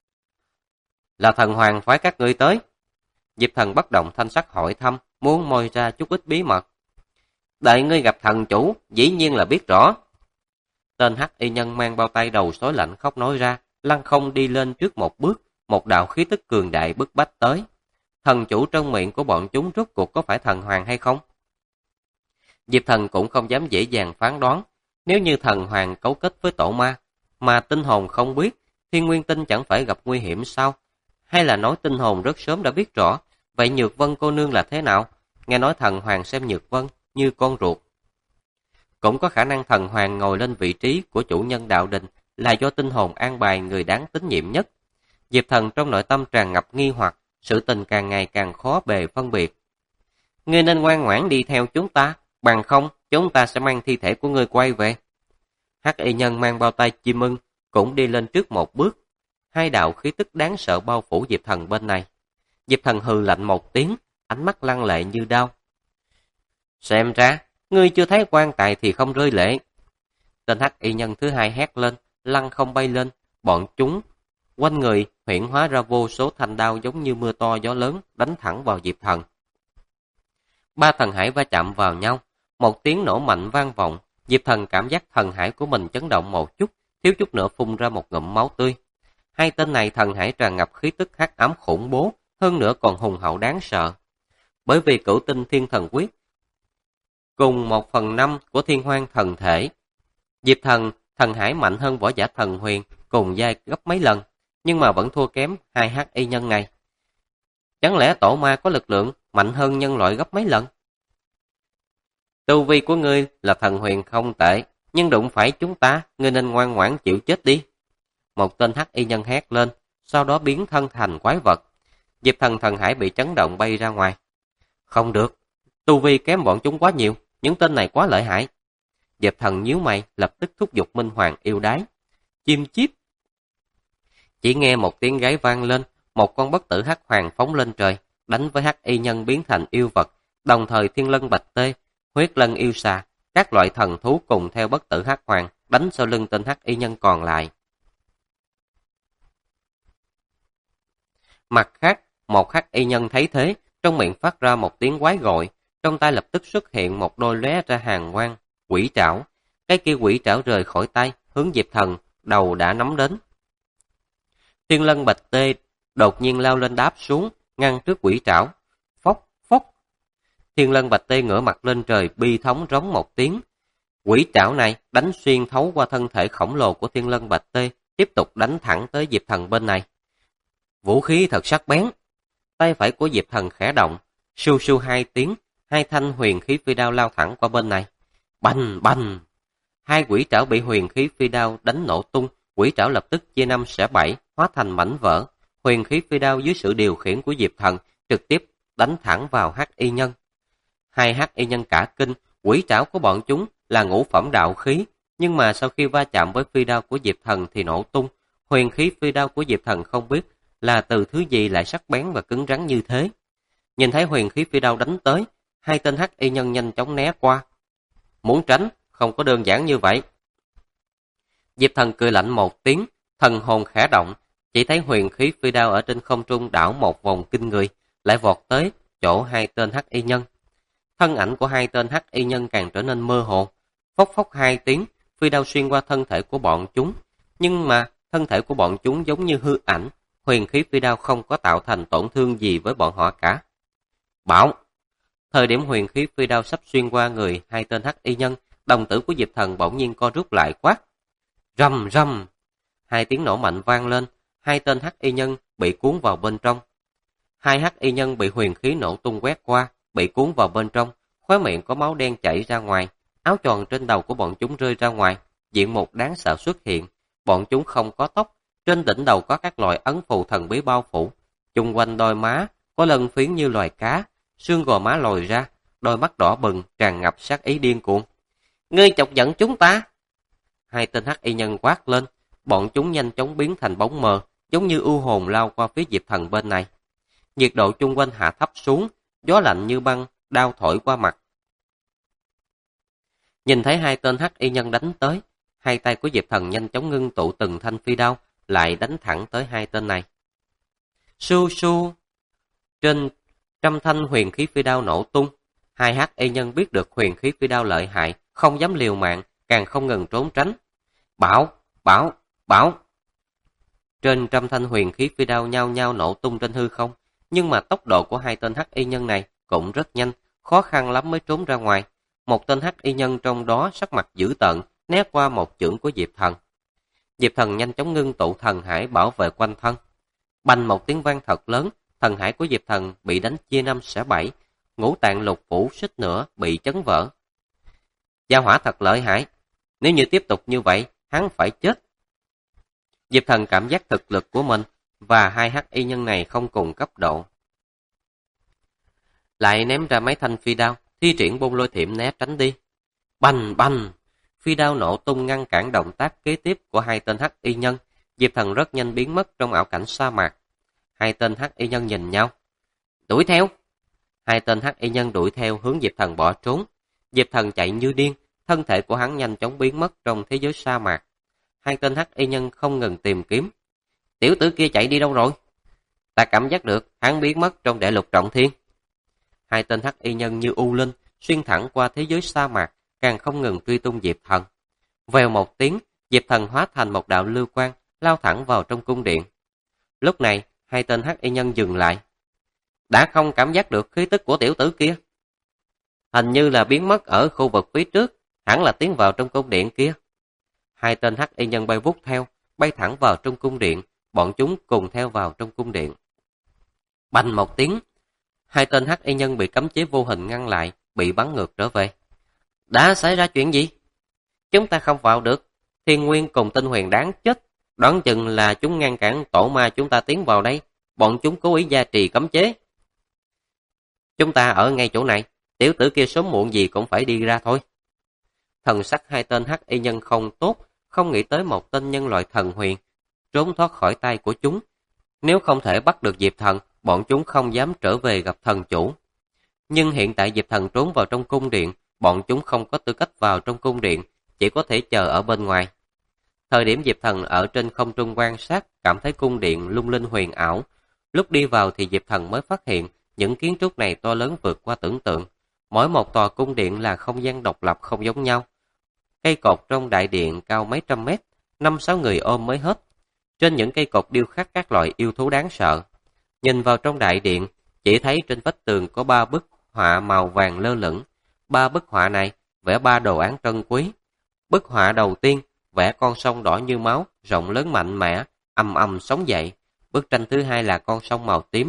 Là thần hoàng phái các ngươi tới. Diệp Thần bất động thanh sắc hỏi thăm, muốn moi ra chút ít bí mật. Đợi ngươi gặp thần chủ, dĩ nhiên là biết rõ. Tên hắc y nhân mang bao tay đầu sói lạnh khóc nói ra, lăng không đi lên trước một bước, một đạo khí tức cường đại bức bách tới. Thần chủ trong miệng của bọn chúng rốt cuộc có phải thần hoàng hay không? Diệp Thần cũng không dám dễ dàng phán đoán, nếu như thần hoàng cấu kết với tổ ma, mà tinh hồn không biết, Thiên Nguyên Tinh chẳng phải gặp nguy hiểm sao? Hay là nói tinh hồn rất sớm đã biết rõ, vậy Nhược Vân cô nương là thế nào? Nghe nói thần hoàng xem Nhược Vân như con ruột. Cũng có khả năng thần hoàng ngồi lên vị trí của chủ nhân đạo đình là do tinh hồn an bài người đáng tín nhiệm nhất. Diệp Thần trong nội tâm tràn ngập nghi hoặc, sự tình càng ngày càng khó bề phân biệt. Ngươi nên ngoan ngoãn đi theo chúng ta, bằng không chúng ta sẽ mang thi thể của ngươi quay về. Hắc y nhân mang bao tay chim ưng cũng đi lên trước một bước. Hai đạo khí tức đáng sợ bao phủ Diệp Thần bên này. Diệp Thần hừ lạnh một tiếng, ánh mắt lăng lệ như đao. Xem ra, ngươi chưa thấy quan tài thì không rơi lệ. Tên hắc y nhân thứ hai hét lên, lăng không bay lên, bọn chúng quanh người huyễn hóa ra vô số thanh đao giống như mưa to gió lớn, đánh thẳng vào Diệp Thần. Ba thần hải va chạm vào nhau, một tiếng nổ mạnh vang vọng. Diệp Thần cảm giác thần hải của mình chấn động một chút, thiếu chút nữa phun ra một ngụm máu tươi. Hai tên này thần hải tràn ngập khí tức hắc ám khủng bố, hơn nữa còn hùng hậu đáng sợ. Bởi vì cửu tinh thiên thần quyết cùng 1/5 của thiên hoang thần thể, Diệp Thần, thần hải mạnh hơn võ giả thần huyền cùng giai gấp mấy lần, nhưng mà vẫn thua kém hai hắc y nhân này. Chẳng lẽ tổ ma có lực lượng mạnh hơn nhân loại gấp mấy lần? Tu vi của ngươi là thần huyền không tệ, nhưng đụng phải chúng ta, ngươi nên ngoan ngoãn chịu chết đi. Một tên hắc y nhân hét lên, sau đó biến thân thành quái vật. Diệp Thần thần hải bị chấn động bay ra ngoài. Không được, tu vi kém bọn chúng quá nhiều, những tên này quá lợi hại. Diệp Thần nhíu mày, lập tức thúc giục Minh Hoàng yêu đái. Chim chíp. Chỉ nghe một tiếng gáy vang lên, một con bất tử hắc hoàng phóng lên trời, đánh với hắc y nhân biến thành yêu vật, đồng thời thiên lân bạch tê, huyết lân yêu xà, các loại thần thú cùng theo bất tử hắc hoàng đánh sau lưng tên hắc y nhân còn lại. Mặt khác, một hắc y nhân thấy thế, trong miệng phát ra một tiếng quái gọi, trong tay lập tức xuất hiện một đôi lóe ra hàn quang, quỷ trảo. Cái kia quỷ trảo rời khỏi tay, hướng Diệp Thần, đầu đã nắm đến. Thiên lân bạch tê đột nhiên lao lên đáp xuống, ngăn trước quỷ trảo. Phốc, phốc. Thiên lân bạch tê ngửa mặt lên trời, bi thống rống một tiếng. Quỷ trảo này đánh xuyên thấu qua thân thể khổng lồ của thiên lân bạch tê, tiếp tục đánh thẳng tới Diệp Thần bên này. Vũ khí thật sắc bén. tay phải của Diệp Thần khẽ động, sưu sưu hai tiếng, hai thanh huyền khí phi đao lao thẳng qua bên này. Bành bành! Hai quỷ trảo bị huyền khí phi đao đánh nổ tung, quỷ trảo lập tức chia năm xẻ bảy, hóa thành mảnh vỡ. Huyền khí phi đao dưới sự điều khiển của Diệp Thần trực tiếp đánh thẳng vào Hắc Y Nhân. Hai Hắc Y Nhân cả kinh, quỷ trảo của bọn chúng là ngũ phẩm đạo khí, nhưng mà sau khi va chạm với phi đao của Diệp Thần thì nổ tung. Huyền khí phi đao của Diệp Thần không biết là từ thứ gì lại sắc bén và cứng rắn như thế. Nhìn thấy huyền khí phi đao đánh tới, hai tên Hắc Y Nhân nhanh chóng né qua. Muốn tránh, không có đơn giản như vậy. Diệp Thần cười lạnh một tiếng, thần hồn khẽ động, chỉ thấy huyền khí phi đao ở trên không trung đảo một vòng kinh người, lại vọt tới chỗ hai tên Hắc Y Nhân. Thân ảnh của hai tên Hắc Y Nhân càng trở nên mơ hồ. Phốc phốc hai tiếng, phi đao xuyên qua thân thể của bọn chúng, nhưng mà thân thể của bọn chúng giống như hư ảnh, huyền khí phi đao không có tạo thành tổn thương gì với bọn họ cả. Bảo! Thời điểm huyền khí phi đao sắp xuyên qua người hai tên Hắc Y Nhân, đồng tử của Diệp Thần bỗng nhiên co rút lại quát. Rầm rầm! Hai tiếng nổ mạnh vang lên, hai tên Hắc Y Nhân bị cuốn vào bên trong. Hai Hắc Y Nhân bị huyền khí nổ tung quét qua, bị cuốn vào bên trong, khóe miệng có máu đen chảy ra ngoài, áo choàng trên đầu của bọn chúng rơi ra ngoài, diện mục đáng sợ xuất hiện. Bọn chúng không có tóc, trên đỉnh đầu có các loại ấn phù thần bí bao phủ, chung quanh đôi má có lân phiến như loài cá, xương gò má lồi ra, đôi mắt đỏ bừng tràn ngập sát ý điên cuồng. Ngươi chọc giận chúng ta! Hai tên Hắc Y Nhân quát lên, bọn chúng nhanh chóng biến thành bóng mờ, giống như ưu hồn lao qua phía Diệp Thần bên này. Nhiệt độ chung quanh hạ thấp xuống, gió lạnh như băng, đao thổi qua mặt. Nhìn thấy hai tên Hắc Y Nhân đánh tới, hai tay của Diệp Thần nhanh chóng ngưng tụ từng thanh phi đao, lại đánh thẳng tới hai tên này. Su su! Trên trăm thanh huyền khí phi đao nổ tung, hai Hắc Y Nhân biết được huyền khí phi đao lợi hại, không dám liều mạng, càng không ngừng trốn tránh. Bảo! Bảo! Bảo! Trên trăm thanh huyền khí phi đao nhao nhao nổ tung trên hư không, nhưng mà tốc độ của hai tên Hắc Y Nhân này cũng rất nhanh, khó khăn lắm mới trốn ra ngoài. Một tên Hắc Y Nhân trong đó sắc mặt dữ tợn, né qua một chưởng của Diệp Thần. Diệp Thần nhanh chóng ngưng tụ thần hải bảo vệ quanh thân. Bành một tiếng vang thật lớn, thần hải của Diệp Thần bị đánh chia năm xẻ bảy, ngũ tạng lục phủ suýt nữa bị chấn vỡ. Gia hỏa thật lợi hại, nếu như tiếp tục như vậy, hắn phải chết. Diệp Thần cảm giác thực lực của mình và hai Hắc Y Nhân này không cùng cấp độ. Lại ném ra mấy thanh phi đao, thi triển bôn lôi thiểm né tránh đi. Bành bành! Phi đao nổ tung ngăn cản động tác kế tiếp của hai tên Hắc Y Nhân. Diệp Thần rất nhanh biến mất trong ảo cảnh sa mạc. Hai tên Hắc Y Nhân nhìn nhau. Đuổi theo! Hai tên Hắc Y Nhân đuổi theo hướng Diệp Thần bỏ trốn. Diệp Thần chạy như điên, thân thể của hắn nhanh chóng biến mất trong thế giới sa mạc. Hai tên Hắc Y Nhân không ngừng tìm kiếm. Tiểu tử kia chạy đi đâu rồi? Ta cảm giác được hắn biến mất trong Đệ Lục Trọng Thiên. Hai tên Hắc Y Nhân như u linh xuyên thẳng qua thế giới sa mạc, càng không ngừng truy tung Diệp Thần. Vèo một tiếng, Diệp Thần hóa thành một đạo lưu quang, lao thẳng vào trong cung điện. Lúc này, hai tên Hắc Y Nhân dừng lại. Đã không cảm giác được khí tức của tiểu tử kia. Hình như là biến mất ở khu vực phía trước, hẳn là tiến vào trong cung điện kia. Hai tên Hắc Y Nhân bay vút theo, bay thẳng vào trong cung điện, bọn chúng cùng theo vào trong cung điện. Bành một tiếng, hai tên Hắc Y Nhân bị cấm chế vô hình ngăn lại, bị bắn ngược trở về. Đã xảy ra chuyện gì? Chúng ta không vào được, Thiên Nguyên cùng Tinh Huyền đáng chết, đoán chừng là chúng ngăn cản tổ ma chúng ta tiến vào đây, bọn chúng cố ý gia trì cấm chế. Chúng ta ở ngay chỗ này, tiểu tử kia sớm muộn gì cũng phải đi ra thôi. Thần sắc hai tên Hắc Y Nhân không tốt, không nghĩ tới một tên nhân loại thần huyền, trốn thoát khỏi tay của chúng. Nếu không thể bắt được Diệp Thần, bọn chúng không dám trở về gặp thần chủ. Nhưng hiện tại Diệp Thần trốn vào trong cung điện, bọn chúng không có tư cách vào trong cung điện, chỉ có thể chờ ở bên ngoài. Thời điểm Diệp Thần ở trên không trung quan sát, cảm thấy cung điện lung linh huyền ảo. Lúc đi vào thì Diệp Thần mới phát hiện những kiến trúc này to lớn vượt qua tưởng tượng. Mỗi một tòa cung điện là không gian độc lập không giống nhau. Cây cột trong đại điện cao mấy trăm mét, 5-6 người ôm mới hết. Trên những cây cột điêu khắc các loại yêu thú đáng sợ. Nhìn vào trong đại điện, chỉ thấy trên vách tường có 3 bức họa màu vàng lơ lửng. 3 bức họa này vẽ 3 đồ án trân quý. Bức họa đầu tiên vẽ con sông đỏ như máu, rộng lớn mạnh mẽ, ầm ầm sóng dậy. Bức tranh thứ hai là con sông màu tím,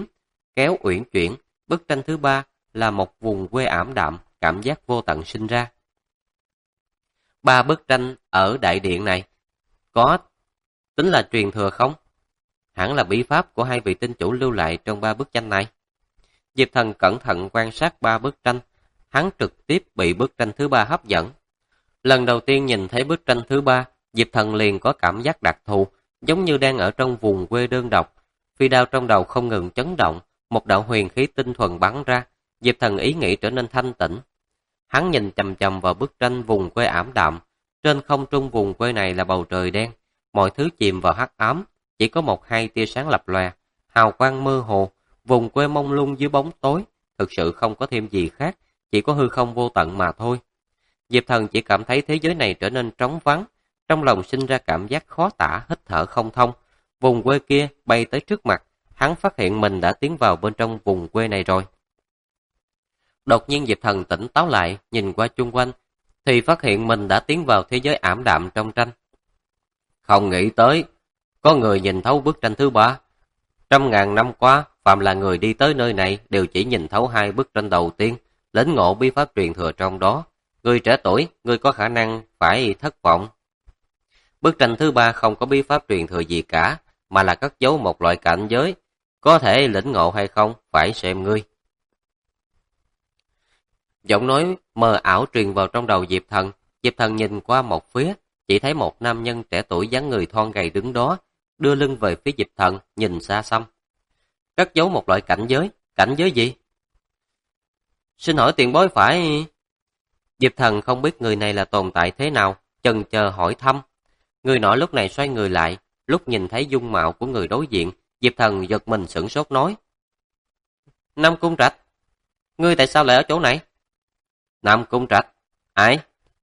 kéo uyển chuyển. Bức tranh thứ ba là một vùng quê ảm đạm, cảm giác vô tận sinh ra. Ba bức tranh ở đại điện này có tính là truyền thừa không? Hẳn là bí pháp của hai vị tinh chủ lưu lại trong ba bức tranh này. Diệp Thần cẩn thận quan sát ba bức tranh, hắn trực tiếp bị bức tranh thứ ba hấp dẫn. Lần đầu tiên nhìn thấy bức tranh thứ ba, Diệp Thần liền có cảm giác đặc thù, giống như đang ở trong vùng quê đơn độc. Phi đao trong đầu không ngừng chấn động, một đạo huyền khí tinh thuần bắn ra, Diệp Thần ý nghĩ trở nên thanh tĩnh. Hắn nhìn chằm chằm vào bức tranh vùng quê ảm đạm, trên không trung vùng quê này là bầu trời đen, mọi thứ chìm vào hắc ám, chỉ có một hai tia sáng lập lòe, hào quang mơ hồ, vùng quê mông lung dưới bóng tối, thực sự không có thêm gì khác, chỉ có hư không vô tận mà thôi. Diệp Thần chỉ cảm thấy thế giới này trở nên trống vắng, trong lòng sinh ra cảm giác khó tả, hít thở không thông. Vùng quê kia bay tới trước mặt, hắn phát hiện mình đã tiến vào bên trong vùng quê này rồi. Đột nhiên Diệp Thần tỉnh táo lại, nhìn qua chung quanh, thì phát hiện mình đã tiến vào thế giới ảm đạm trong tranh. Không nghĩ tới, có người nhìn thấu bức tranh thứ ba. Trăm ngàn năm qua, phạm là người đi tới nơi này đều chỉ nhìn thấu hai bức tranh đầu tiên, lĩnh ngộ bí pháp truyền thừa trong đó. Người trẻ tuổi, người có khả năng phải thất vọng. Bức tranh thứ ba không có bí pháp truyền thừa gì cả, mà là cất giấu một loại cảnh giới. Có thể lĩnh ngộ hay không, phải xem ngươi. Giọng nói mờ ảo truyền vào trong đầu Diệp Thần. Diệp Thần nhìn qua một phía, chỉ thấy một nam nhân trẻ tuổi dáng người thon gầy đứng đó, đưa lưng về phía Diệp Thần, nhìn xa xăm. Cất giấu một loại cảnh giới gì? Xin hỏi tiền bối phải... Diệp Thần không biết người này là tồn tại thế nào, chần chờ hỏi thăm. Người nọ lúc này xoay người lại, lúc nhìn thấy dung mạo của người đối diện, Diệp Thần giật mình sửng sốt nói. Nam Cung Trạch, ngươi tại sao lại ở chỗ này? Nam Cung Trạch, ai?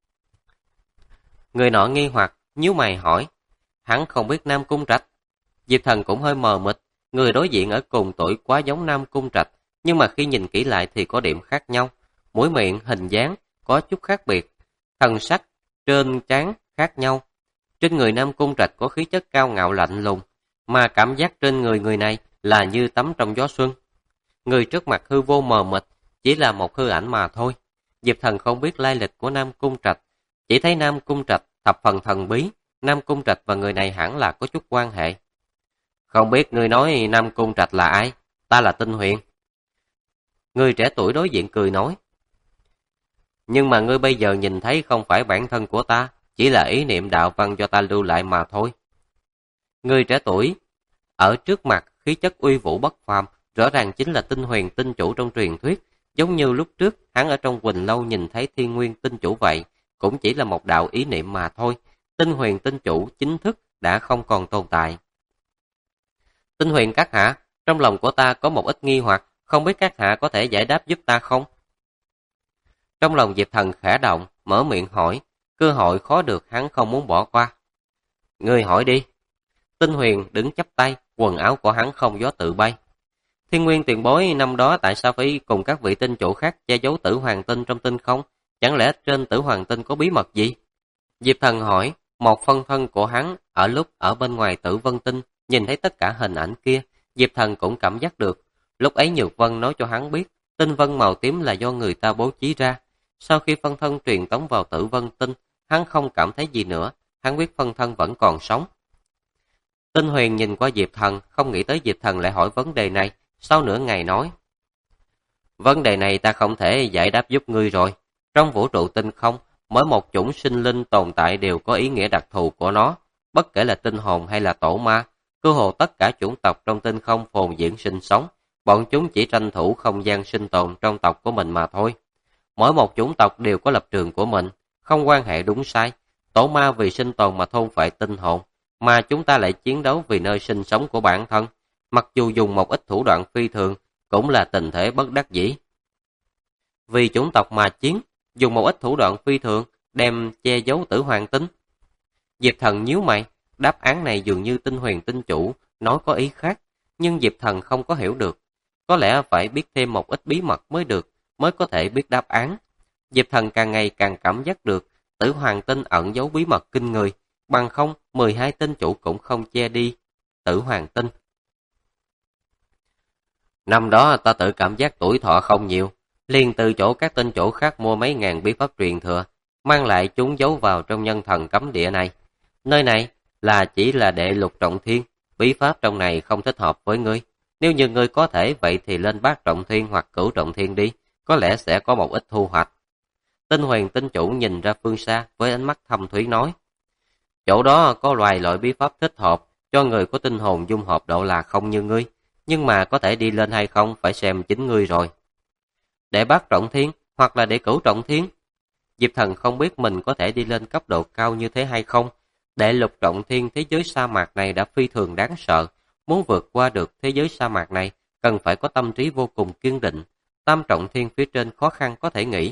Người nọ nghi hoặc, nhíu mày hỏi. Hắn không biết Nam Cung Trạch. Diệp Thần cũng hơi mờ mịt, người đối diện ở cùng tuổi quá giống Nam Cung Trạch, nhưng mà khi nhìn kỹ lại thì có điểm khác nhau. Mũi miệng, hình dáng có chút khác biệt, thần sắc trên trán khác nhau. Trên người Nam Cung Trạch có khí chất cao ngạo lạnh lùng, mà cảm giác trên người này là như tắm trong gió xuân. Người trước mặt hư vô mờ mịt, chỉ là một hư ảnh mà thôi. Diệp Thần không biết lai lịch của Nam Cung Trạch, chỉ thấy Nam Cung Trạch thập phần thần bí, Nam Cung Trạch và người này hẳn là có chút quan hệ. Không biết ngươi nói Nam Cung Trạch là ai? Ta là Tinh Huyền. Người trẻ tuổi đối diện cười nói. Nhưng mà ngươi bây giờ nhìn thấy không phải bản thân của ta, chỉ là ý niệm đạo văn do ta lưu lại mà thôi. Người trẻ tuổi ở trước mặt khí chất uy vũ bất phàm, rõ ràng chính là Tinh Huyền tinh chủ trong truyền thuyết, giống như lúc trước hắn ở trong Quỳnh Lâu nhìn thấy Thiên Nguyên tinh chủ vậy, cũng chỉ là một đạo ý niệm mà thôi. Tinh Huyền tinh chủ chính thức đã không còn tồn tại. Tinh Huyền các hạ, trong lòng của ta có một ít nghi hoặc, không biết các hạ có thể giải đáp giúp ta không? Trong lòng Diệp Thần khẽ động, mở miệng hỏi, cơ hội khó được hắn không muốn bỏ qua. Ngươi hỏi đi. Tinh Huyền đứng chắp tay, quần áo của hắn không gió tự bay. Thiên Nguyên tiền bối năm đó tại sao phải cùng các vị tinh chủ khác che giấu Tử Hoàng Tinh trong tinh không? Chẳng lẽ trên Tử Hoàng Tinh có bí mật gì? Diệp Thần hỏi, một phân thân của hắn ở lúc ở bên ngoài Tử Vân Tinh, nhìn thấy tất cả hình ảnh kia, Diệp Thần cũng cảm giác được. Lúc ấy Nhược Vân nói cho hắn biết, tinh vân màu tím là do người ta bố trí ra. Sau khi phân thân truyền tống vào Tử Vân Tinh, hắn không cảm thấy gì nữa, hắn biết phân thân vẫn còn sống. Tinh Huyền nhìn qua Diệp Thần, không nghĩ tới Diệp Thần lại hỏi vấn đề này, sau nửa ngày nói. Vấn đề này ta không thể giải đáp giúp ngươi rồi. Trong vũ trụ tinh không, mỗi một chủng sinh linh tồn tại đều có ý nghĩa đặc thù của nó, bất kể là tinh hồn hay là tổ ma, cơ hồ tất cả chủng tộc trong tinh không phồn diễn sinh sống, bọn chúng chỉ tranh thủ không gian sinh tồn trong tộc của mình mà thôi. Mỗi một chủng tộc đều có lập trường của mình, không quan hệ đúng sai. Tổ ma vì sinh tồn mà thôn phệ tinh hồn, mà chúng ta lại chiến đấu vì nơi sinh sống của bản thân. Mặc dù dùng một ít thủ đoạn phi thường, cũng là tình thế bất đắc dĩ. Vì chủng tộc mà chiến, dùng một ít thủ đoạn phi thường, đem che giấu Tử Hoàng Tinh. Diệp Thần nhíu mày, đáp án này dường như Tinh Huyền tinh chủ nói có ý khác, nhưng Diệp Thần không có hiểu được. Có lẽ phải biết thêm một ít bí mật mới được, mới có thể biết đáp án. Diệp Thần càng ngày càng cảm giác được Tử Hoàng Tinh ẩn giấu bí mật kinh người, bằng không 12 tinh chủ cũng không che đi Tử Hoàng Tinh. Năm đó ta tự cảm giác tuổi thọ không nhiều, liền từ chỗ các tên chủ khác mua mấy ngàn bí pháp truyền thừa, mang lại chúng giấu vào trong nhân thần cấm địa này. Nơi này là chỉ là đệ lục trọng thiên, bí pháp trong này không thích hợp với ngươi. Nếu như ngươi có thể vậy thì lên bát trọng thiên hoặc cửu trọng thiên đi, có lẽ sẽ có một ít thu hoạch. Tinh huyền tinh chủ nhìn ra phương xa với ánh mắt thâm thúy nói. Chỗ đó có loài loại bí pháp thích hợp cho người có tinh hồn dung hợp độ là không như ngươi, nhưng mà có thể đi lên hay không phải xem chính ngươi rồi. Để bát trọng thiên hoặc là để cửu trọng thiên? Diệp Thần không biết mình có thể đi lên cấp độ cao như thế hay không. Đệ lục trọng thiên thế giới sa mạc này đã phi thường đáng sợ, muốn vượt qua được thế giới sa mạc này cần phải có tâm trí vô cùng kiên định. Tam trọng thiên phía trên khó khăn có thể nghĩ.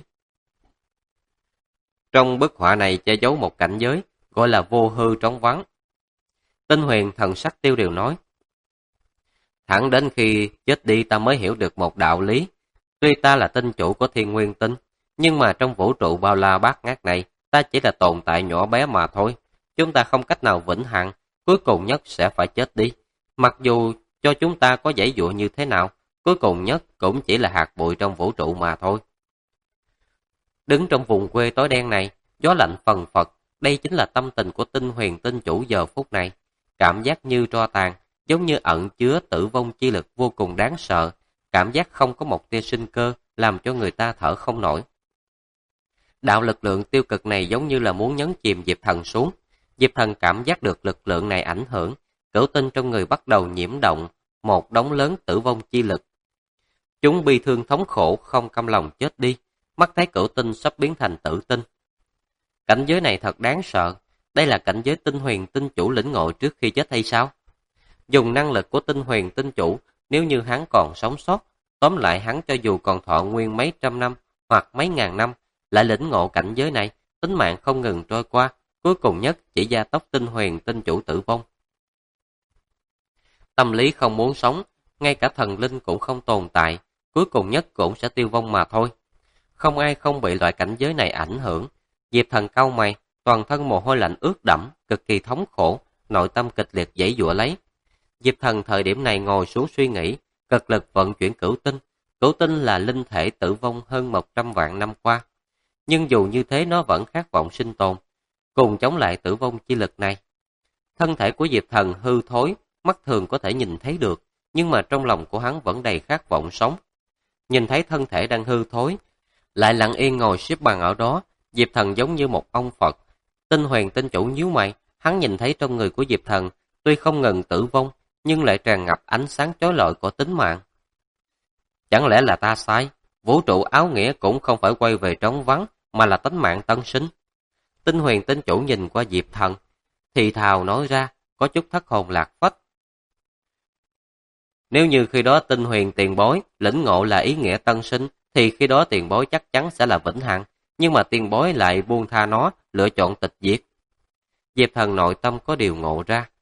Trong bức họa này che giấu một cảnh giới, gọi là vô hư trống vắng. Tinh huyền thần sắc tiêu điều nói. Thẳng đến khi chết đi ta mới hiểu được một đạo lý. Tuy ta là tinh chủ của thiên nguyên tinh, nhưng mà trong vũ trụ bao la bát ngát này, ta chỉ là tồn tại nhỏ bé mà thôi. Chúng ta không cách nào vĩnh hằng, cuối cùng nhất sẽ phải chết đi. Mặc dù cho chúng ta có giãy giụa như thế nào, cuối cùng nhất cũng chỉ là hạt bụi trong vũ trụ mà thôi. Đứng trong vùng quê tối đen này, gió lạnh phần phật, đây chính là tâm tình của tinh huyền tinh chủ giờ phút này. Cảm giác như tro tàn, giống như ẩn chứa tử vong chi lực vô cùng đáng sợ, cảm giác không có một tia sinh cơ, làm cho người ta thở không nổi. Đạo lực lượng tiêu cực này giống như là muốn nhấn chìm Diệp Thần xuống. Diệp Thần cảm giác được lực lượng này ảnh hưởng, cửu tinh trong người bắt đầu nhiễm động, một đống lớn tử vong chi lực. Chúng bi thương thống khổ, không cam lòng chết đi, mắt thấy cửu tinh sắp biến thành tử tinh. Cảnh giới này thật đáng sợ, đây là cảnh giới tinh huyền tinh chủ lĩnh ngộ trước khi chết hay sao? Dùng năng lực của tinh huyền tinh chủ, nếu như hắn còn sống sót, tóm lại hắn cho dù còn thọ nguyên mấy trăm năm hoặc mấy ngàn năm, lại lĩnh ngộ cảnh giới này, tính mạng không ngừng trôi qua, cuối cùng nhất chỉ gia tốc tinh huyền tinh chủ tử vong. Tâm lý không muốn sống, ngay cả thần linh cũng không tồn tại, cuối cùng nhất cũng sẽ tiêu vong mà thôi. Không ai không bị loại cảnh giới này ảnh hưởng. Diệp Thần cau mày, toàn thân mồ hôi lạnh ướt đẫm, cực kỳ thống khổ, nội tâm kịch liệt giãy giụa lấy. Diệp Thần thời điểm này ngồi xuống suy nghĩ, cực lực vận chuyển cửu tinh. Cửu tinh là linh thể tử vong hơn 100 vạn năm qua. Nhưng dù như thế nó vẫn khát vọng sinh tồn, cùng chống lại tử vong chi lực này. Thân thể của Diệp Thần hư thối, mắt thường có thể nhìn thấy được, nhưng mà trong lòng của hắn vẫn đầy khát vọng sống. Nhìn thấy thân thể đang hư thối, lại lặng yên ngồi xếp bằng ở đó, Diệp Thần giống như một ông Phật. Tinh huyền tinh chủ nhíu mày, hắn nhìn thấy trong người của Diệp Thần, tuy không ngừng tử vong, nhưng lại tràn ngập ánh sáng chói lọi của tính mạng. Chẳng lẽ là ta sai? Vũ trụ áo nghĩa cũng không phải quay về trống vắng, mà là tính mạng tân sinh. Tinh huyền tinh chủ nhìn qua Diệp Thần, thì thào nói ra, có chút thất hồn lạc phách. Nếu như khi đó tinh huyền tiền bối, lĩnh ngộ là ý nghĩa tân sinh, thì khi đó tiền bối chắc chắn sẽ là vĩnh hằng, nhưng mà tiền bối lại buông tha nó, lựa chọn tịch diệt. Diệp Thần nội tâm có điều ngộ ra.